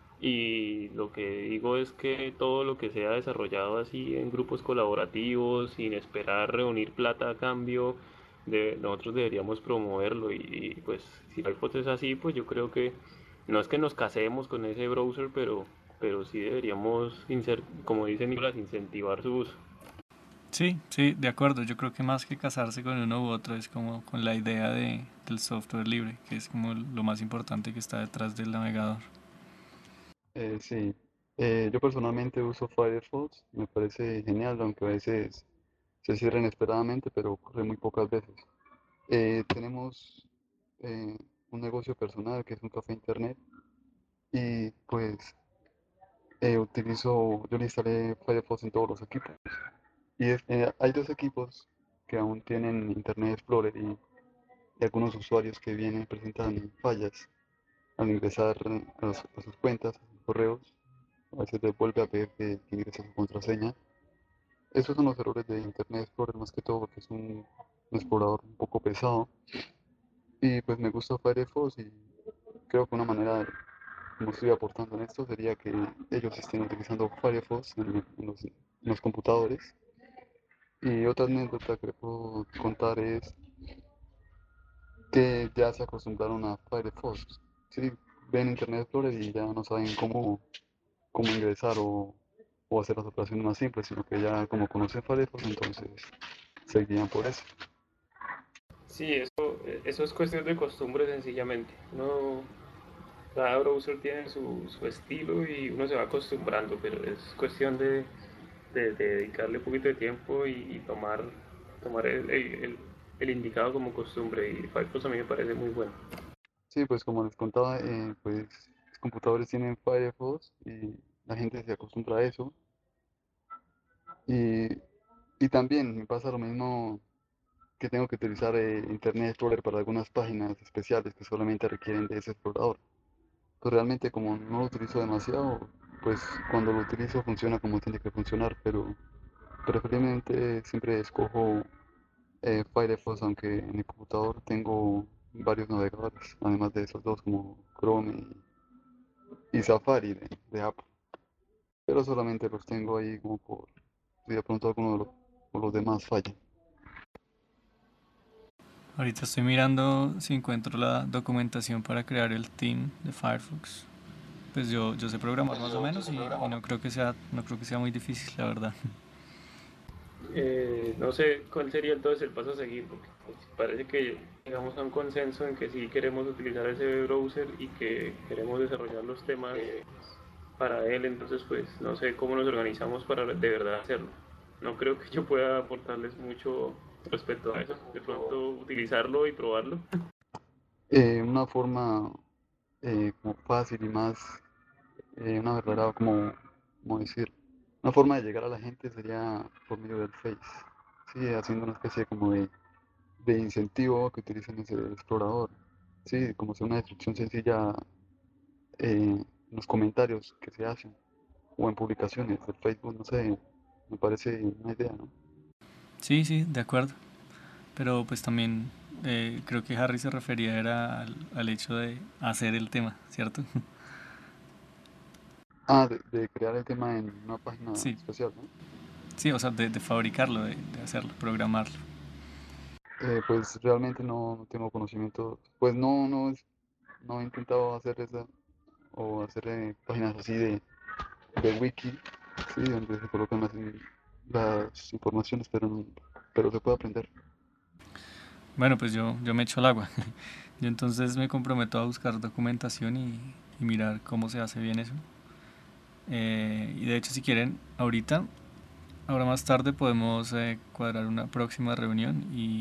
Y lo que digo es que todo lo que sea desarrollado así en grupos colaborativos, sin esperar reunir plata a cambio, nosotros deberíamos promoverlo. Pues si Firefox es así, pues yo creo que no es que nos casemos con ese browser, pero sí deberíamos, como dice Nicolás, incentivar su uso.
Sí, sí, de acuerdo. Yo creo que más que casarse con uno u otro es como con la idea del software libre, que es como lo más importante que está detrás del navegador.
Sí, yo personalmente uso Firefox, me parece genial, aunque a veces se cierra inesperadamente, pero ocurre muy pocas veces. Tenemos eh, un negocio personal que es un café internet y pues yo le instalé Firefox en todos los equipos. Hay dos equipos que aún tienen Internet Explorer y algunos usuarios que presentan fallas al ingresar a sus cuentas, a sus correos. A veces les vuelve a pedir que ingrese su contraseña. Esos son los errores de Internet Explorer más que todo porque es un explorador un poco pesado. Y pues me gusta Firefox y creo que una manera como estoy aportando en esto sería que ellos estén utilizando Firefox en los computadores. Y otra anécdota que les puedo contar es que ya se acostumbraron a Firefox. Sí, ven Internet Explorer y ya no saben cómo ingresar o hacer las operaciones más simples, sino que ya como conocen Firefox, entonces se guían por eso.
Sí, eso es cuestión de costumbre sencillamente. No, cada browser tiene su estilo y uno se va acostumbrando, pero es cuestión de dedicarle un poquito de tiempo y tomar el indicado como costumbre. Y Firefox a mí me parece muy bueno.
Sí, pues como les contaba, pues los computadores tienen Firefox y la gente se acostumbra a eso. Y, y también me pasa lo mismo que tengo que utilizar Internet Explorer para algunas páginas especiales que solamente requieren de ese explorador. Pues realmente como no lo utilizo demasiado, pues cuando lo utilizo funciona como tiene que funcionar, pero preferiblemente siempre escojo Firefox, aunque en el computador tengo varios navegadores, además de esos dos como Chrome y Safari de Apple, pero solamente los tengo ahí como por si de pronto alguno de o los demás falla.
Ahorita estoy mirando si encuentro la documentación para crear el theme de Firefox. Pues yo sé programar más o menos y no creo que sea muy difícil, la verdad.
No sé cuál sería entonces el paso a seguir, porque pues, parece que llegamos a un consenso en que sí queremos utilizar ese browser y que queremos desarrollar los temas para él, entonces pues no sé cómo nos organizamos para de verdad hacerlo. No creo que yo pueda aportarles mucho respecto a eso, de pronto utilizarlo y probarlo.
Una forma como fácil y más, una verdadera, como decir, una forma de llegar a la gente sería por medio del Face, sí, haciendo una especie como de incentivo que utilicen ese explorador, sí, como sea una descripción sencilla en los comentarios que se hacen o en publicaciones de Facebook, no sé, me parece una idea, ¿no?
Sí, sí, de acuerdo. Pero pues también creo que Harry se refería era al hecho de hacer el tema, ¿cierto?
Ah, de crear el tema en una página
Sí,
especial, ¿no?
sí, o sea, de fabricarlo, de hacerlo, programarlo.
Pues realmente no tengo conocimiento, pues no he intentado hacer eso o hacer páginas así de wiki, sí, donde se colocan las informaciones, pero se puede aprender.
Bueno, pues yo me echo al agua. Yo entonces me comprometo a buscar documentación y mirar cómo se hace bien eso. Y de hecho, si quieren, ahora más tarde podemos cuadrar una próxima reunión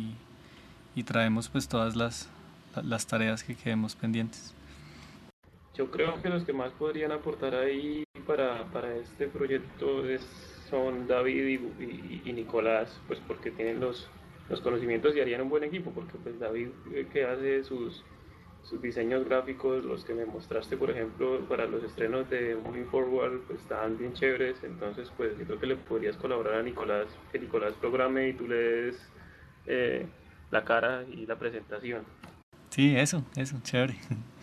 y traemos pues todas las tareas que quedemos pendientes.
Yo creo que los que más podrían aportar ahí para este proyecto son David y Nicolás, pues porque tienen los conocimientos y harían un buen equipo, porque pues David que hace sus diseños gráficos, los que me mostraste, por ejemplo, para los estrenos de Moving Forward, pues estaban bien chéveres, entonces pues yo creo que le podrías colaborar a Nicolás, que Nicolás programe y tú le des eh, la cara y la presentación.
Sí, eso, chévere.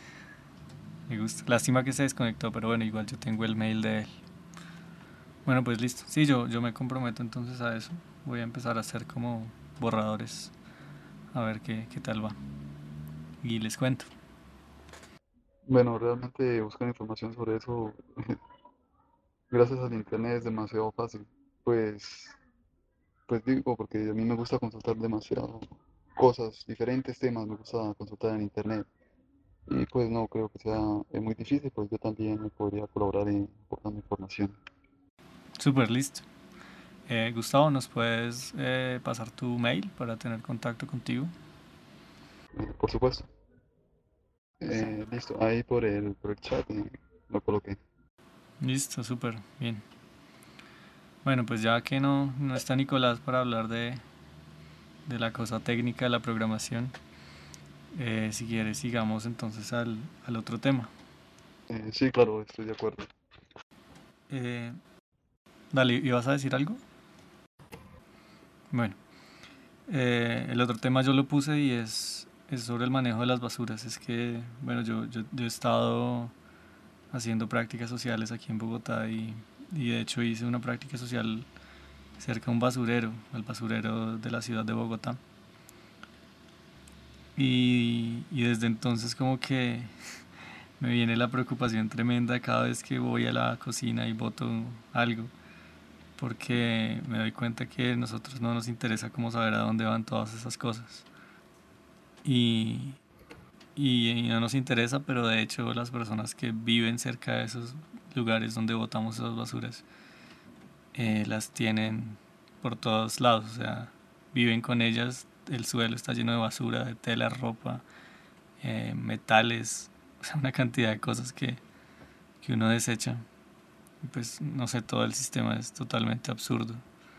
Me gusta. Lástima que se desconectó, pero bueno, igual yo tengo el mail de él. Bueno, pues listo. Sí, yo me comprometo entonces a eso. Voy a empezar a hacer como borradores, a ver qué tal va. Y les cuento.
Bueno, realmente buscar información sobre eso, gracias al internet es demasiado fácil. Pues, pues digo, porque a mí me gusta consultar demasiado cosas, diferentes temas me gusta consultar en internet. Y pues no creo que sea muy difícil, pues yo también me podría colaborar en aportando información.
Súper listo. Gustavo, ¿nos puedes pasar tu mail para tener contacto contigo?
Por supuesto. Listo, ahí por el chat lo coloqué.
Listo, súper, bien. Bueno, pues ya que no está Nicolás para hablar de la cosa técnica de la programación, si quieres sigamos entonces al otro tema.
Sí, claro, estoy de acuerdo.
Eh, Dale, ¿ibas a decir algo? Bueno, el otro tema yo lo puse y es sobre el manejo de las basuras. Es que, bueno, yo he estado haciendo prácticas sociales aquí en Bogotá y de hecho hice una práctica social cerca de un basurero, el basurero de la ciudad de Bogotá. Y desde entonces como que me viene la preocupación tremenda cada vez que voy a la cocina y boto algo, porque me doy cuenta que a nosotros no nos interesa cómo saber a dónde van todas esas cosas. Y, y no nos interesa, pero de hecho las personas que viven cerca de esos lugares donde botamos esas basuras las tienen por todos lados, o sea, viven con ellas, el suelo está lleno de basura, de tela, ropa, metales, o sea, una cantidad de cosas que uno desecha. Y pues no sé, todo el sistema es totalmente absurdo.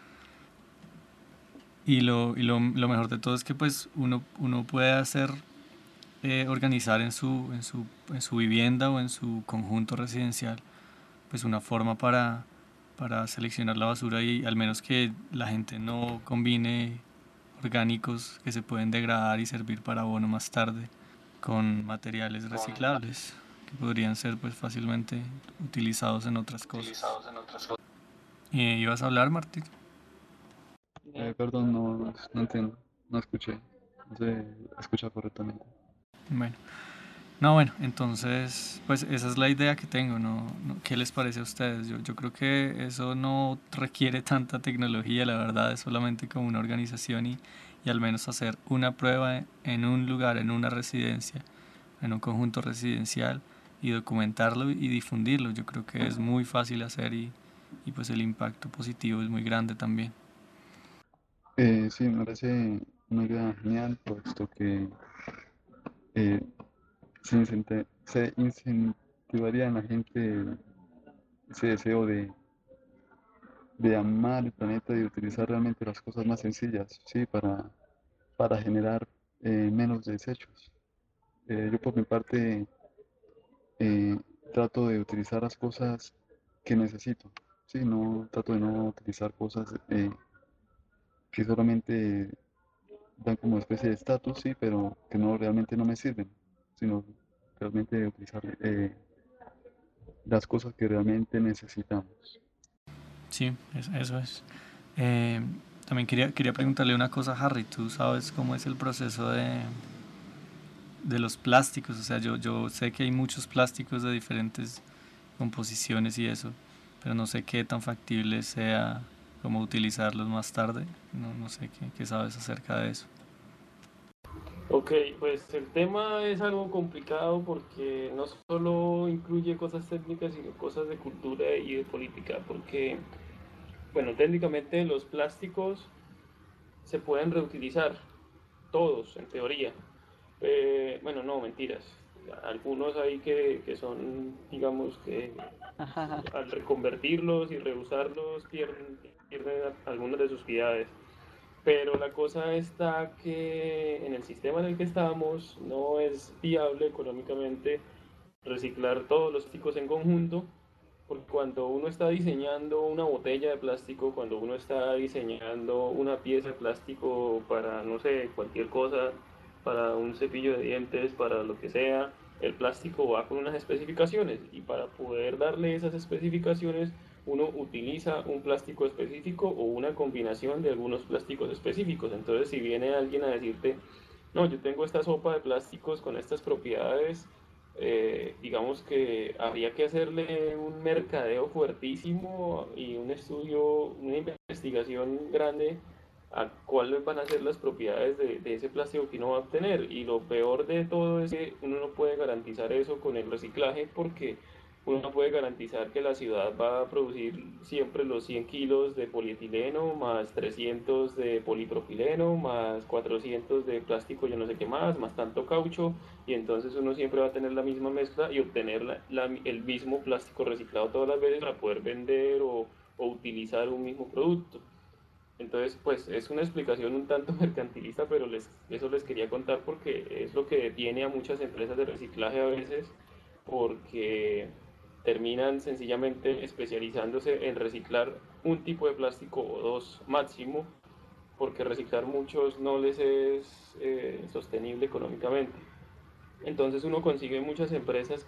Lo mejor de todo es que pues uno puede hacer, organizar en su vivienda o en su conjunto residencial, pues una forma para seleccionar la basura y al menos que la gente no combine orgánicos que se pueden degradar y servir para abono más tarde con materiales reciclables que podrían ser pues fácilmente utilizados en otras cosas. ¿Ibas a hablar, Martín?
Perdón, no entiendo, no escuché, no sé escuchar correctamente.
Bueno, no, bueno, entonces, pues esa es la idea que tengo, ¿qué les parece a ustedes? Yo creo que eso no requiere tanta tecnología, la verdad, es solamente como una organización y al menos hacer una prueba en un lugar, en una residencia, en un conjunto residencial y documentarlo y difundirlo. Yo creo que es muy fácil hacer y pues el impacto positivo es muy grande también.
Sí, me parece una idea genial, puesto que eh, se incentivaría en la gente ese deseo de amar el planeta y de utilizar realmente las cosas más sencillas, ¿sí? Para generar menos desechos. Yo por mi parte eh, trato de utilizar las cosas que necesito, ¿sí? No trato de no utilizar cosas que solamente dan como especie de estatus, sí, pero que no realmente no me sirven, sino realmente utilizar las cosas que realmente necesitamos.
Sí, eso es. Eh, También quería preguntarle una cosa a Harry. ¿Tú sabes cómo es el proceso de los plásticos? O sea, yo sé que hay muchos plásticos de diferentes composiciones y eso, pero no sé qué tan factible sea como utilizarlos más tarde. No sé qué sabes acerca de eso.
Ok, pues el tema es algo complicado porque no solo incluye cosas técnicas, sino cosas de cultura y de política, porque, bueno, técnicamente los plásticos se pueden reutilizar, todos, en teoría. Bueno, no, mentiras. Algunos hay que son, digamos, que al reconvertirlos y reusarlos pierden algunas de sus cualidades. Pero la cosa está que en el sistema en el que estamos no es viable económicamente reciclar todos los plásticos en conjunto, porque cuando uno está diseñando una botella de plástico, cuando uno está diseñando una pieza de plástico para, no sé, cualquier cosa, para un cepillo de dientes, para lo que sea, el plástico va con unas especificaciones y para poder darle esas especificaciones uno utiliza un plástico específico o una combinación de algunos plásticos específicos. Entonces, si viene alguien a decirte, no, yo tengo esta sopa de plásticos con estas propiedades, digamos que habría que hacerle un mercadeo fuertísimo y un estudio, una investigación grande a cuáles van a ser las propiedades de ese plástico que uno va a obtener. Y lo peor de todo es que uno no puede garantizar eso con el reciclaje porque uno no puede garantizar que la ciudad va a producir siempre los 100 kilos de polietileno, más 300 de polipropileno, más 400 de plástico, yo no sé qué más tanto caucho, y entonces uno siempre va a tener la misma mezcla y obtener el mismo plástico reciclado todas las veces para poder vender o utilizar un mismo producto. Entonces, pues es una explicación un tanto mercantilista, pero eso les quería contar porque es lo que detiene a muchas empresas de reciclaje a veces, porque terminan sencillamente especializándose en reciclar un tipo de plástico o dos máximo, porque reciclar muchos no les es sostenible económicamente. Entonces uno consigue muchas empresas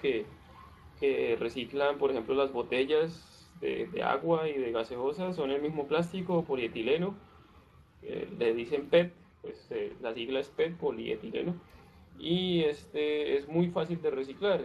que reciclan, por ejemplo, las botellas de agua y de gaseosa, son el mismo plástico, polietileno, le dicen PET, pues la sigla es PET, polietileno, y este es muy fácil de reciclar.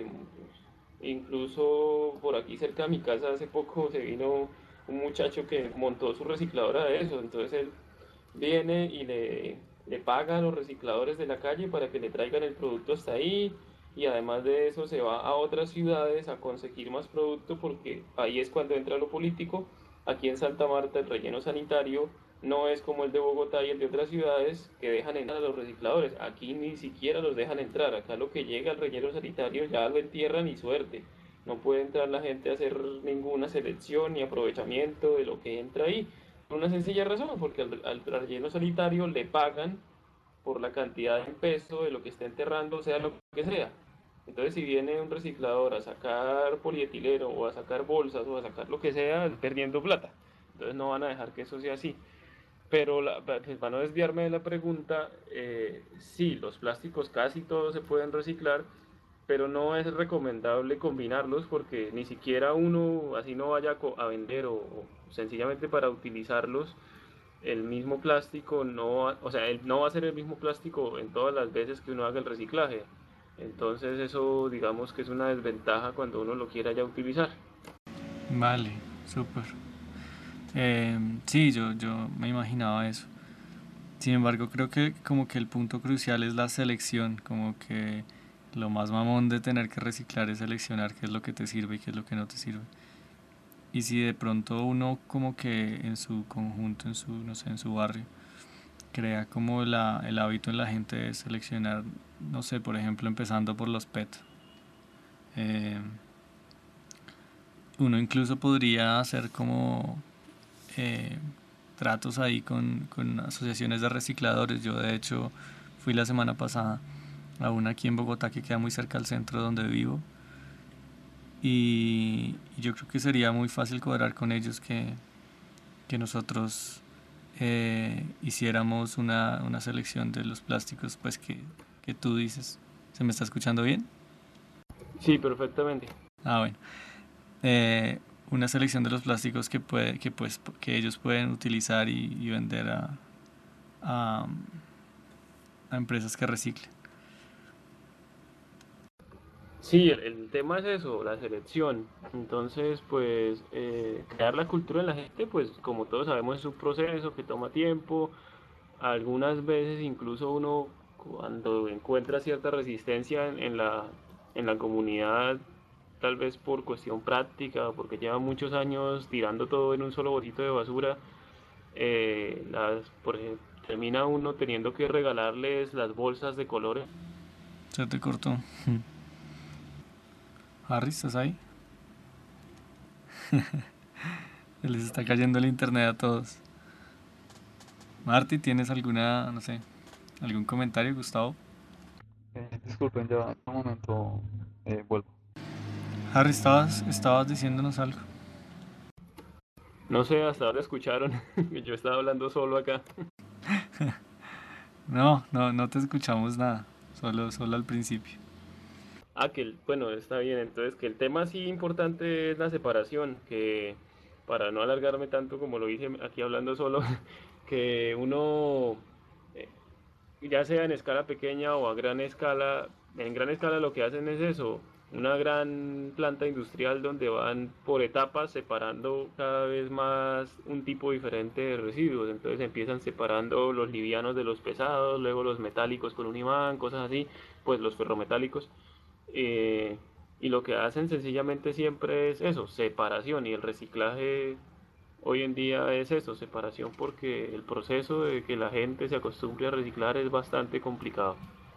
Incluso por aquí cerca de mi casa hace poco se vino un muchacho que montó su recicladora de eso, entonces él viene y le paga a los recicladores de la calle para que le traigan el producto hasta ahí, y además de eso se va a otras ciudades a conseguir más producto, porque ahí es cuando entra lo político. Aquí en Santa Marta el relleno sanitario no es como el de Bogotá y el de otras ciudades que dejan entrar a los recicladores. Aquí ni siquiera los dejan entrar. Acá lo que llega al relleno sanitario ya lo entierran y suerte. No puede entrar la gente a hacer ninguna selección ni aprovechamiento de lo que entra ahí. Por una sencilla razón, porque al relleno sanitario le pagan por la cantidad de peso de lo que está enterrando, sea lo que sea. Entonces, si viene un reciclador a sacar polietileno o a sacar bolsas o a sacar lo que sea, perdiendo plata. Entonces, no van a dejar que eso sea así. Pero pues, para no desviarme de la pregunta, sí, los plásticos casi todos se pueden reciclar, pero no es recomendable combinarlos porque ni siquiera uno, así no vaya a vender o sencillamente para utilizarlos, el mismo plástico no, o sea, no va a ser el mismo plástico en todas las veces que uno haga el reciclaje. Entonces eso digamos que es una desventaja cuando uno lo quiera ya utilizar.
Vale, súper. Sí, yo me imaginaba eso. Sin embargo, creo que como que el punto crucial es la selección, como que lo más mamón de tener que reciclar es seleccionar qué es lo que te sirve y qué es lo que no te sirve. Y si de pronto uno como que en su conjunto, en su, no sé, en su barrio, crea como el hábito en la gente de seleccionar, no sé, por ejemplo, empezando por los PET. Eh, Uno incluso podría hacer como eh, tratos ahí con asociaciones de recicladores. Yo de hecho fui la semana pasada a una aquí en Bogotá que queda muy cerca al centro donde vivo y yo creo que sería muy fácil cuadrar con ellos que nosotros hiciéramos una selección de los plásticos pues que tú dices. ¿Se me está escuchando bien?
Sí, perfectamente.
Ah, bueno. Eh, una selección de los plásticos que ellos pueden utilizar y vender a, a empresas que reciclen.
Sí, el tema es eso, la selección. Entonces, pues, crear la cultura en la gente, pues, como todos sabemos, es un proceso que toma tiempo. Algunas veces incluso uno, cuando encuentra cierta resistencia en la comunidad, tal vez por cuestión práctica, o porque lleva muchos años tirando todo en un solo botito de basura, por ejemplo, termina uno teniendo que regalarles las bolsas de colores.
Se te cortó. Harry, ¿estás ahí? Les está cayendo el internet a todos. Marty, ¿tienes alguna, no sé, algún comentario, Gustavo?
Disculpen, ya un momento, vuelvo.
Harry, estabas diciéndonos algo.
No sé, hasta ahora escucharon, yo estaba hablando solo acá.
No te escuchamos nada, solo al principio.
Bueno, está bien, entonces que el tema sí importante es la separación, que para no alargarme tanto como lo hice aquí hablando solo, que uno, eh, ya sea en escala pequeña o a gran escala, en gran escala lo que hacen es eso, una gran planta industrial donde van por etapas separando cada vez más un tipo diferente de residuos. Entonces empiezan separando los livianos de los pesados, luego los metálicos con un imán, cosas así, pues los ferrometálicos. eh, y lo que hacen sencillamente siempre es eso, separación, y el reciclaje hoy en día es eso, separación, porque el proceso de que la gente se acostumbre a reciclar es bastante complicado.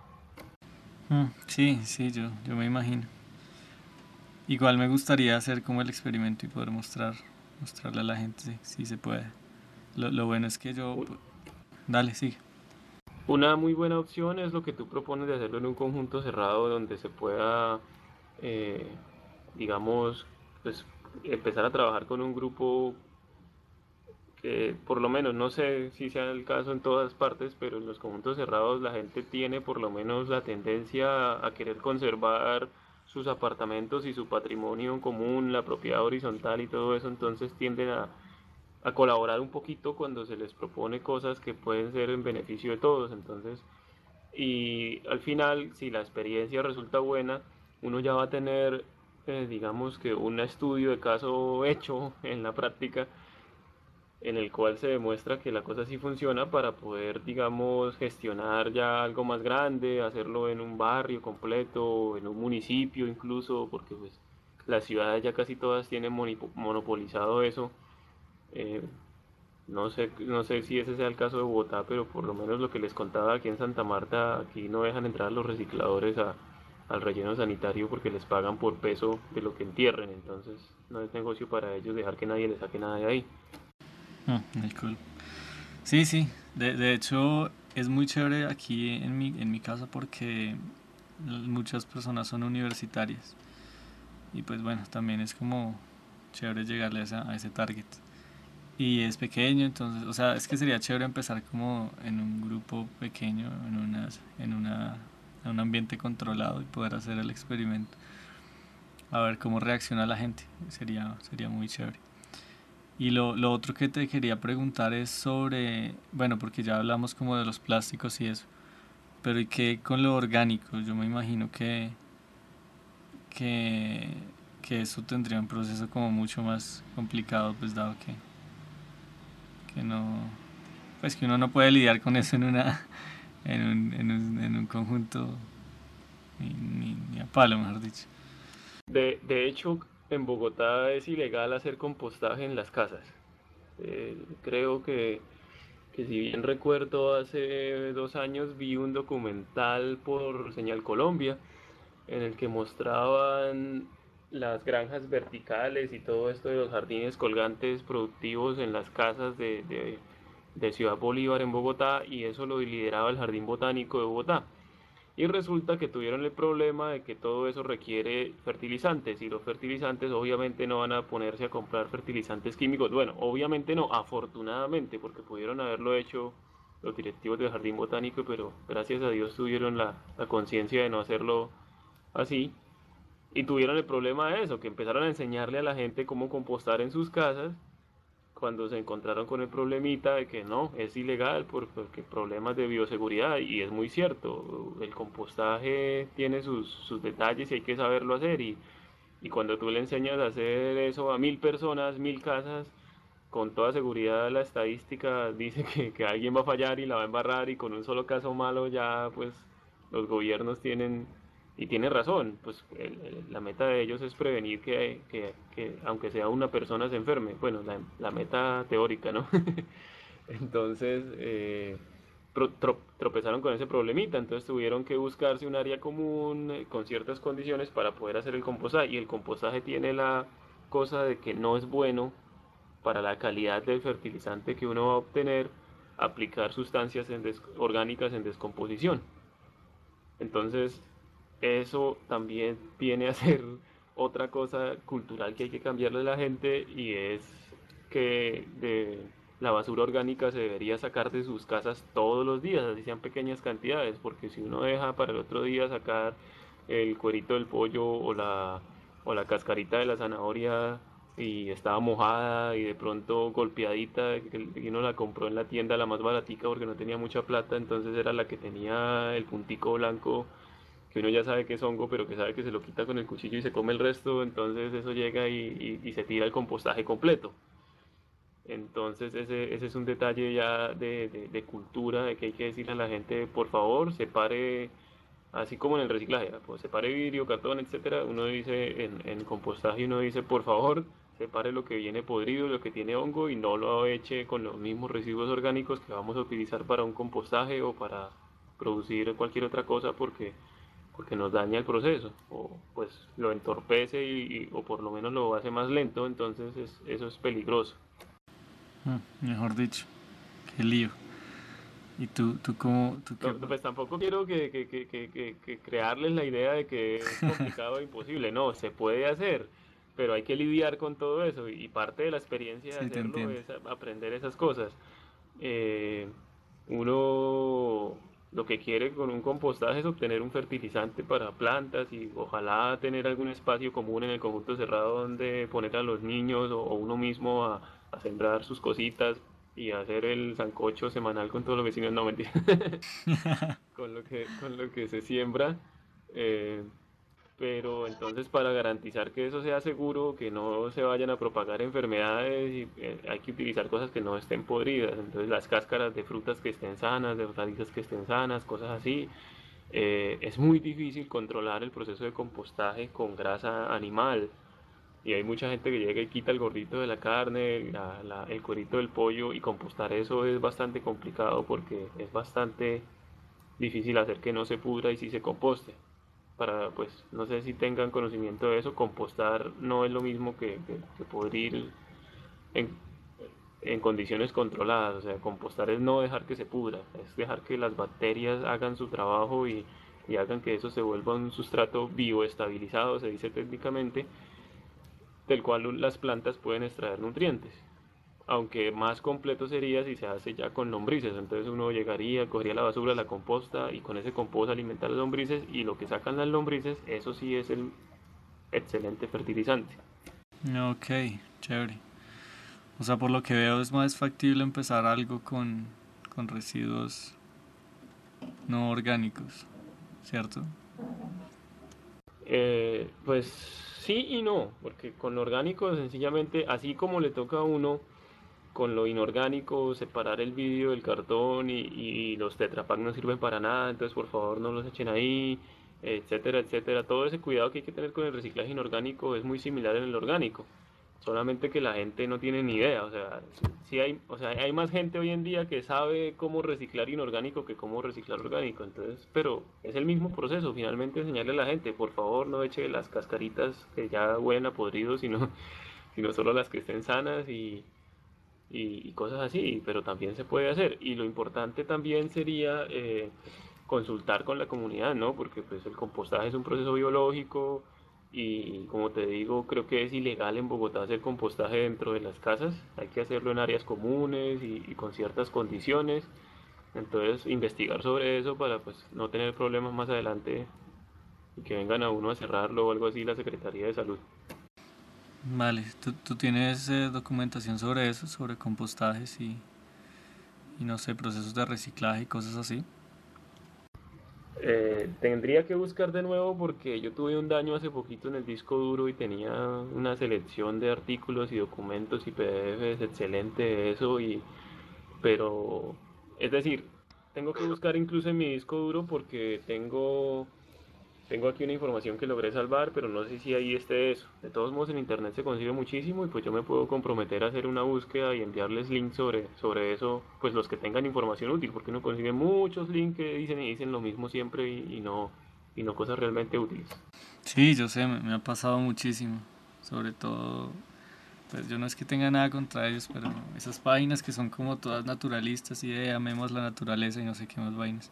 Sí, yo me imagino. Igual me gustaría hacer como el experimento y poder mostrarle a la gente si se puede. Lo bueno es que yo... Dale, sigue.
Una muy buena opción es lo que tú propones de hacerlo en un conjunto cerrado donde se pueda, eh, digamos, pues empezar a trabajar con un grupo que por lo menos, no sé si sea el caso en todas partes, pero en los conjuntos cerrados la gente tiene por lo menos la tendencia a querer conservar sus apartamentos y su patrimonio en común, la propiedad horizontal y todo eso, entonces tienden a colaborar un poquito cuando se les propone cosas que pueden ser en beneficio de todos. Entonces, y al final, si la experiencia resulta buena, uno ya va a tener, digamos que un estudio de caso hecho en la práctica, en el cual se demuestra que la cosa sí funciona para poder, digamos, gestionar ya algo más grande, hacerlo en un barrio completo, en un municipio incluso, porque pues las ciudades ya casi todas tienen monopolizado eso. Eh, no sé si ese sea el caso de Bogotá, pero por lo menos lo que les contaba aquí en Santa Marta, aquí no dejan entrar los recicladores al relleno sanitario porque les pagan por peso de lo que entierren, entonces no es negocio para ellos dejar que nadie les saque nada de ahí.
Muy cool. Sí, sí, de hecho es muy chévere aquí en mi casa porque muchas personas son universitarias y pues bueno, también es como chévere llegarle a ese target. Y es pequeño, entonces, o sea, es que sería chévere empezar como en un grupo pequeño, en un ambiente controlado y poder hacer el experimento. A ver cómo reacciona la gente. Sería muy chévere. Y lo otro que te quería preguntar es sobre, bueno, porque ya hablamos como de los plásticos y eso, pero ¿y qué con lo orgánico? Yo me imagino que, que eso tendría un proceso como mucho más complicado, pues dado que no, pues que uno no puede lidiar con eso en un conjunto ni a palo, mejor dicho.
De hecho, en Bogotá es ilegal hacer compostaje en las casas. Creo que si bien recuerdo, hace 2 años vi un documental por Señal Colombia en el que mostraban las granjas verticales y todo esto de los jardines colgantes productivos en las casas de Ciudad Bolívar en Bogotá, y eso lo lideraba el Jardín Botánico de Bogotá. Y resulta que tuvieron el problema de que todo eso requiere fertilizantes, y los fertilizantes obviamente no van a ponerse a comprar fertilizantes químicos. Bueno, obviamente no, afortunadamente, porque pudieron haberlo hecho los directivos del Jardín Botánico, pero gracias a Dios tuvieron la conciencia de no hacerlo así. Y tuvieron el problema de eso, que empezaron a enseñarle a la gente cómo compostar en sus casas, cuando se encontraron con el problemita de que no, es ilegal porque problemas de bioseguridad, y es muy cierto, el compostaje tiene sus detalles y hay que saberlo hacer, y cuando tú le enseñas a hacer eso a 1000 personas, 1000 casas, con toda seguridad la estadística dice que alguien va a fallar y la va a embarrar, y con un solo caso malo ya pues los gobiernos tienen, y tienen razón, pues la meta de ellos es prevenir que aunque sea una persona se enferme, bueno, la meta teórica, ¿no? Entonces tropezaron con ese problemita, entonces tuvieron que buscarse un área común con ciertas condiciones para poder hacer el compostaje, y el compostaje tiene la cosa de que no es bueno para la calidad del fertilizante que uno va a obtener aplicar sustancias orgánicas en descomposición. Entonces, eso también viene a ser otra cosa cultural que hay que cambiarle a la gente, y es que la basura orgánica se debería sacar de sus casas todos los días, así sean pequeñas cantidades, porque si uno deja para el otro día sacar el cuerito del pollo o la cascarita de la zanahoria y estaba mojada y de pronto golpeadita, que uno la compró en la tienda la más baratica porque no tenía mucha plata, entonces era la que tenía el puntico blanco, que uno ya sabe que es hongo, pero que sabe que se lo quita con el cuchillo y se come el resto, entonces eso llega y se tira el compostaje completo. Entonces ese es un detalle ya de cultura, de que hay que decirle a la gente, por favor, separe, así como en el reciclaje, ¿no? Pues separe vidrio, cartón, etcétera. Uno dice en compostaje, uno dice, por favor, separe lo que viene podrido, lo que tiene hongo, y no lo eche con los mismos residuos orgánicos que vamos a utilizar para un compostaje o para producir cualquier otra cosa, porque nos daña el proceso, o pues lo entorpece o por lo menos lo hace más lento, entonces eso es peligroso.
Mejor dicho, qué lío. ¿Y tú cómo, tú qué?
No, pues tampoco quiero que crearles la idea de que es complicado e imposible. No, se puede hacer, pero hay que lidiar con todo eso, y parte de la experiencia de
Sí, te
hacerlo
entiendo.
es aprender esas cosas. Eh, Uno lo que quiere con un compostaje es obtener un fertilizante para plantas, y ojalá tener algún espacio común en el conjunto cerrado donde poner a los niños o uno mismo a sembrar sus cositas y hacer el sancocho semanal con todos los vecinos. No, mentira. Con lo que se siembra. eh, pero entonces para garantizar que eso sea seguro, que no se vayan a propagar enfermedades, hay que utilizar cosas que no estén podridas. Entonces las cáscaras de frutas que estén sanas, de hortalizas que estén sanas, cosas así. Es muy difícil controlar el proceso de compostaje con grasa animal. Y hay mucha gente que llega y quita el gordito de la carne, el cuerito del pollo, y compostar eso es bastante complicado porque es bastante difícil hacer que no se pudra y sí se composte. Para, pues, no sé si tengan conocimiento de eso, compostar no es lo mismo que pudrir en, en condiciones controladas. O sea, compostar es no dejar que se pudra, es dejar que las bacterias hagan su trabajo y hagan que eso se vuelva un sustrato bioestabilizado, se dice técnicamente, del cual las plantas pueden extraer nutrientes. Aunque más completo sería si se hace ya con lombrices. Entonces uno llegaría, cogería la basura, la composta y con ese compost alimentar las lombrices, y lo que sacan las lombrices, eso sí es el excelente fertilizante.
Ok, chévere. O sea, por lo que veo es más factible empezar algo con residuos no orgánicos, ¿cierto?
Pues sí y no, porque con lo orgánico sencillamente, así como le toca a uno con lo inorgánico separar el vidrio del cartón, y los Tetra Pak no sirven para nada, entonces por favor no los echen ahí, etcétera, etcétera. Todo ese cuidado que hay que tener con el reciclaje inorgánico es muy similar en el orgánico. Solamente que la gente no tiene ni idea. O sea, sí hay, o sea, hay más gente hoy en día que sabe cómo reciclar inorgánico que cómo reciclar orgánico. Entonces, pero es el mismo proceso. Finalmente enseñarle a la gente, por favor, no eche las cascaritas que ya huelen a podrido, sino solo las que estén sanas, y cosas así. Pero también se puede hacer. Y lo importante también sería consultar con la comunidad, ¿no? Porque pues el compostaje es un proceso biológico, y como te digo, creo que es ilegal en Bogotá hacer compostaje dentro de las casas. Hay que hacerlo en áreas comunes y con ciertas condiciones. Entonces, investigar sobre eso para pues no tener problemas más adelante y que vengan a uno a cerrarlo o algo así la Secretaría de Salud.
Vale, ¿tú tienes documentación sobre eso, sobre compostajes y no sé, procesos de reciclaje y cosas así?
Tendría que buscar de nuevo porque yo tuve un daño hace poquito en el disco duro y tenía una selección de artículos y documentos y PDFs excelente de eso, pero es decir, tengo que buscar incluso en mi disco duro porque tengo aquí una información que logré salvar, pero no sé si ahí esté eso. De todos modos, en internet se consigue muchísimo, y pues yo me puedo comprometer a hacer una búsqueda y enviarles links sobre eso, pues los que tengan información útil, porque uno consigue muchos links que dicen y dicen lo mismo siempre, y no cosas realmente útiles.
Sí, yo sé, me ha pasado muchísimo. Sobre todo, pues yo no es que tenga nada contra ellos, pero esas páginas que son como todas naturalistas y de amemos la naturaleza y no sé qué más vainas.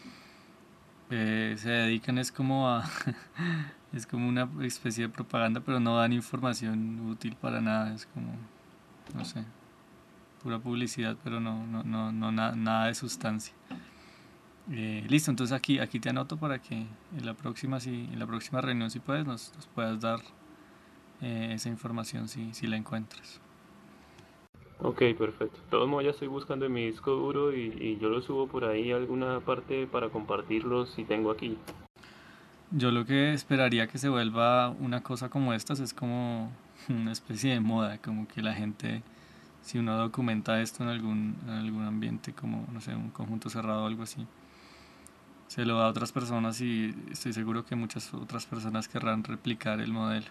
Se dedican es como a es como una especie de propaganda, pero no dan información útil para nada, es como, no sé, pura publicidad, pero nada de sustancia. Listo, entonces aquí te anoto para que en la próxima reunión, si puedes, nos puedas dar esa información si la encuentras.
Ok, perfecto. De todos modos, ya estoy buscando en mi disco duro, y yo lo subo por ahí a alguna parte para compartirlos si tengo aquí.
Yo lo que esperaría que se vuelva una cosa como estas es como una especie de moda, como que la gente, si uno documenta esto en algún ambiente como, no sé, un conjunto cerrado o algo así, se lo da a otras personas y estoy seguro que muchas otras personas querrán replicar el modelo.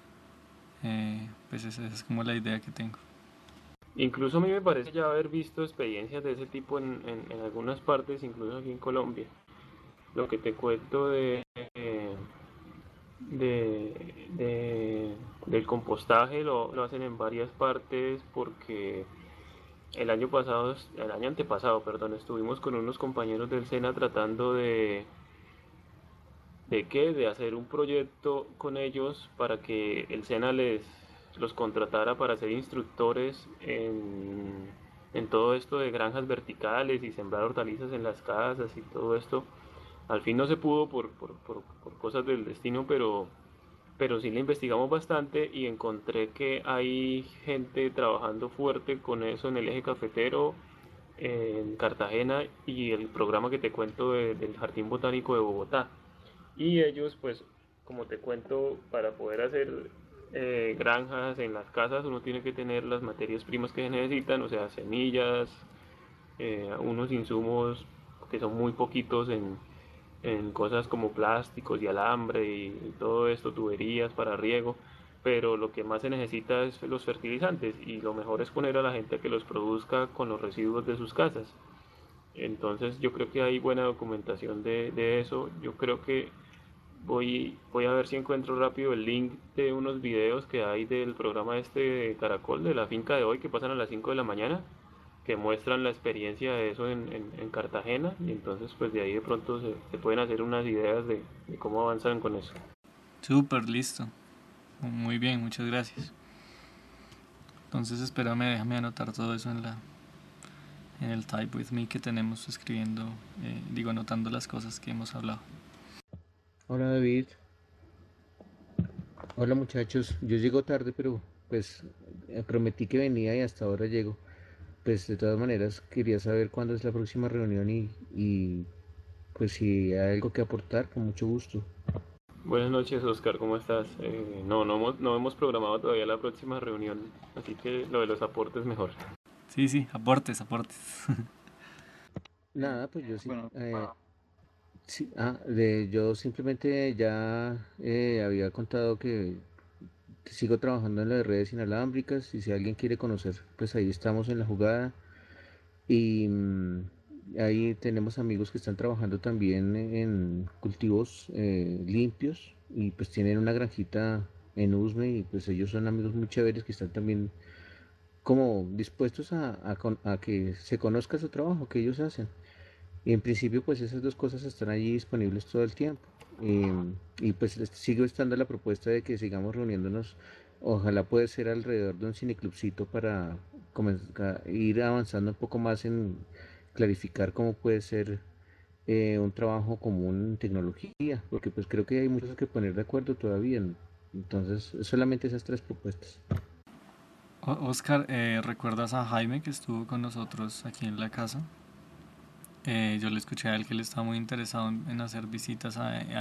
Pues esa es como la idea que tengo.
Incluso a mí me parece ya haber visto experiencias de ese tipo en algunas partes, incluso aquí en Colombia. Lo que te cuento del compostaje lo hacen en varias partes, porque el año antepasado, perdón, estuvimos con unos compañeros del SENA tratando de hacer un proyecto con ellos para que el SENA los contratara para ser instructores en todo esto de granjas verticales y sembrar hortalizas en las casas y todo esto. Al fin no se pudo por cosas del destino, pero sí le investigamos bastante y encontré que hay gente trabajando fuerte con eso en el eje cafetero, en Cartagena, y el programa que te cuento del Jardín Botánico de Bogotá. Y ellos pues como te cuento, para poder hacer granjas en las casas uno tiene que tener las materias primas que se necesitan, o sea, semillas, unos insumos que son muy poquitos en cosas como plásticos y alambre y todo esto, tuberías para riego, pero lo que más se necesita es los fertilizantes y lo mejor es poner a la gente a que los produzca con los residuos de sus casas. Entonces yo creo que hay buena documentación de eso. Yo creo que voy a ver si encuentro rápido el link de unos videos que hay del programa este de Caracol, de la finca de hoy, que pasan a las 5 de la mañana, que muestran la experiencia de eso en Cartagena, y entonces pues de ahí de pronto se pueden hacer unas ideas de cómo avanzan con eso.
Súper, listo. Muy bien, muchas gracias. Entonces espérame, déjame anotar todo eso en el Type With Me que tenemos escribiendo, anotando las cosas que hemos hablado.
Hola David, hola muchachos, yo llego tarde pero pues prometí que venía y hasta ahora llego. Pues de todas maneras quería saber cuándo es la próxima reunión y pues si hay algo que aportar, con mucho gusto.
Buenas noches, Oscar, ¿cómo estás? No hemos programado todavía la próxima reunión, así que lo de los aportes mejor.
Sí, aportes.
Nada, pues yo sí,
Bueno,
sí, yo simplemente ya había contado que sigo trabajando en las redes inalámbricas y si alguien quiere conocer, pues ahí estamos en la jugada. Y ahí tenemos amigos que están trabajando también en cultivos limpios y pues tienen una granjita en Usme y pues ellos son amigos muy chéveres que están también como dispuestos a que se conozca su trabajo que ellos hacen. Y en principio pues esas dos cosas están allí disponibles todo el tiempo. Y pues sigo estando la propuesta de que sigamos reuniéndonos. Ojalá puede ser alrededor de un cineclubcito para ir avanzando un poco más en clarificar cómo puede ser un trabajo común en tecnología, porque pues creo que hay muchos que poner de acuerdo todavía. Entonces, solamente esas tres propuestas.
Oscar, ¿recuerdas a Jaime que estuvo con nosotros aquí en la casa? Yo le escuché a él que él estaba muy interesado en hacer visitas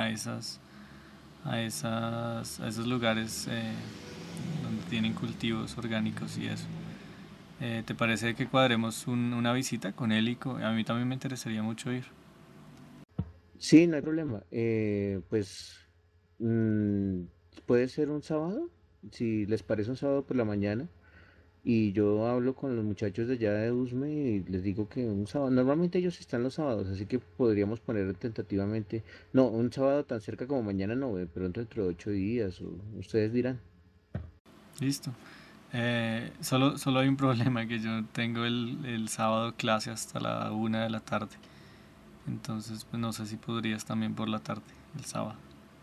a esos lugares donde tienen cultivos orgánicos y eso. ¿Te parece que cuadremos una visita con él a mí también me interesaría mucho ir?
Sí, no hay problema. Pues mm, puede ser un sábado, si les parece un sábado por la mañana. Y yo hablo con los muchachos de allá de Usme y les digo que un sábado, normalmente ellos están los sábados, así que podríamos poner tentativamente, no, un sábado tan cerca como mañana no, de pronto dentro de 8 días, o ustedes dirán.
Listo. Solo hay un problema, que yo tengo el sábado clase hasta la 1 de la tarde. Entonces, pues no sé si podrías también por la tarde, el sábado.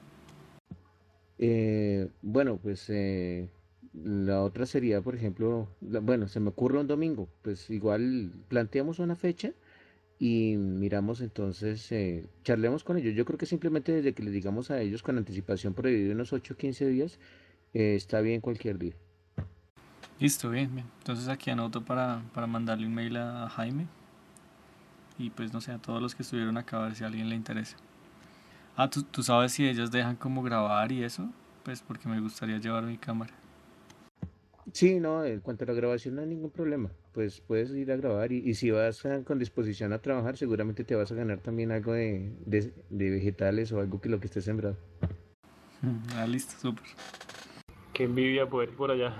Bueno, pues la otra sería, por ejemplo, bueno, se me ocurre un domingo, pues igual planteamos una fecha y miramos entonces, charlemos con ellos. Yo creo que simplemente desde que les digamos a ellos con anticipación por ahí de unos 8 o 15 días, está bien cualquier día.
Listo, bien. Entonces aquí anoto para mandarle un mail a Jaime y pues no sé, a todos los que estuvieron acá a ver si a alguien le interesa. ¿Tú sabes si ellos dejan como grabar y eso? Pues porque me gustaría llevar mi cámara.
Sí, no, en cuanto a la grabación no hay ningún problema. Pues puedes ir a grabar y si vas con disposición a trabajar, seguramente te vas a ganar también algo de vegetales o algo que lo que esté sembrado.
Listo, súper.
Qué envidia poder ir por allá.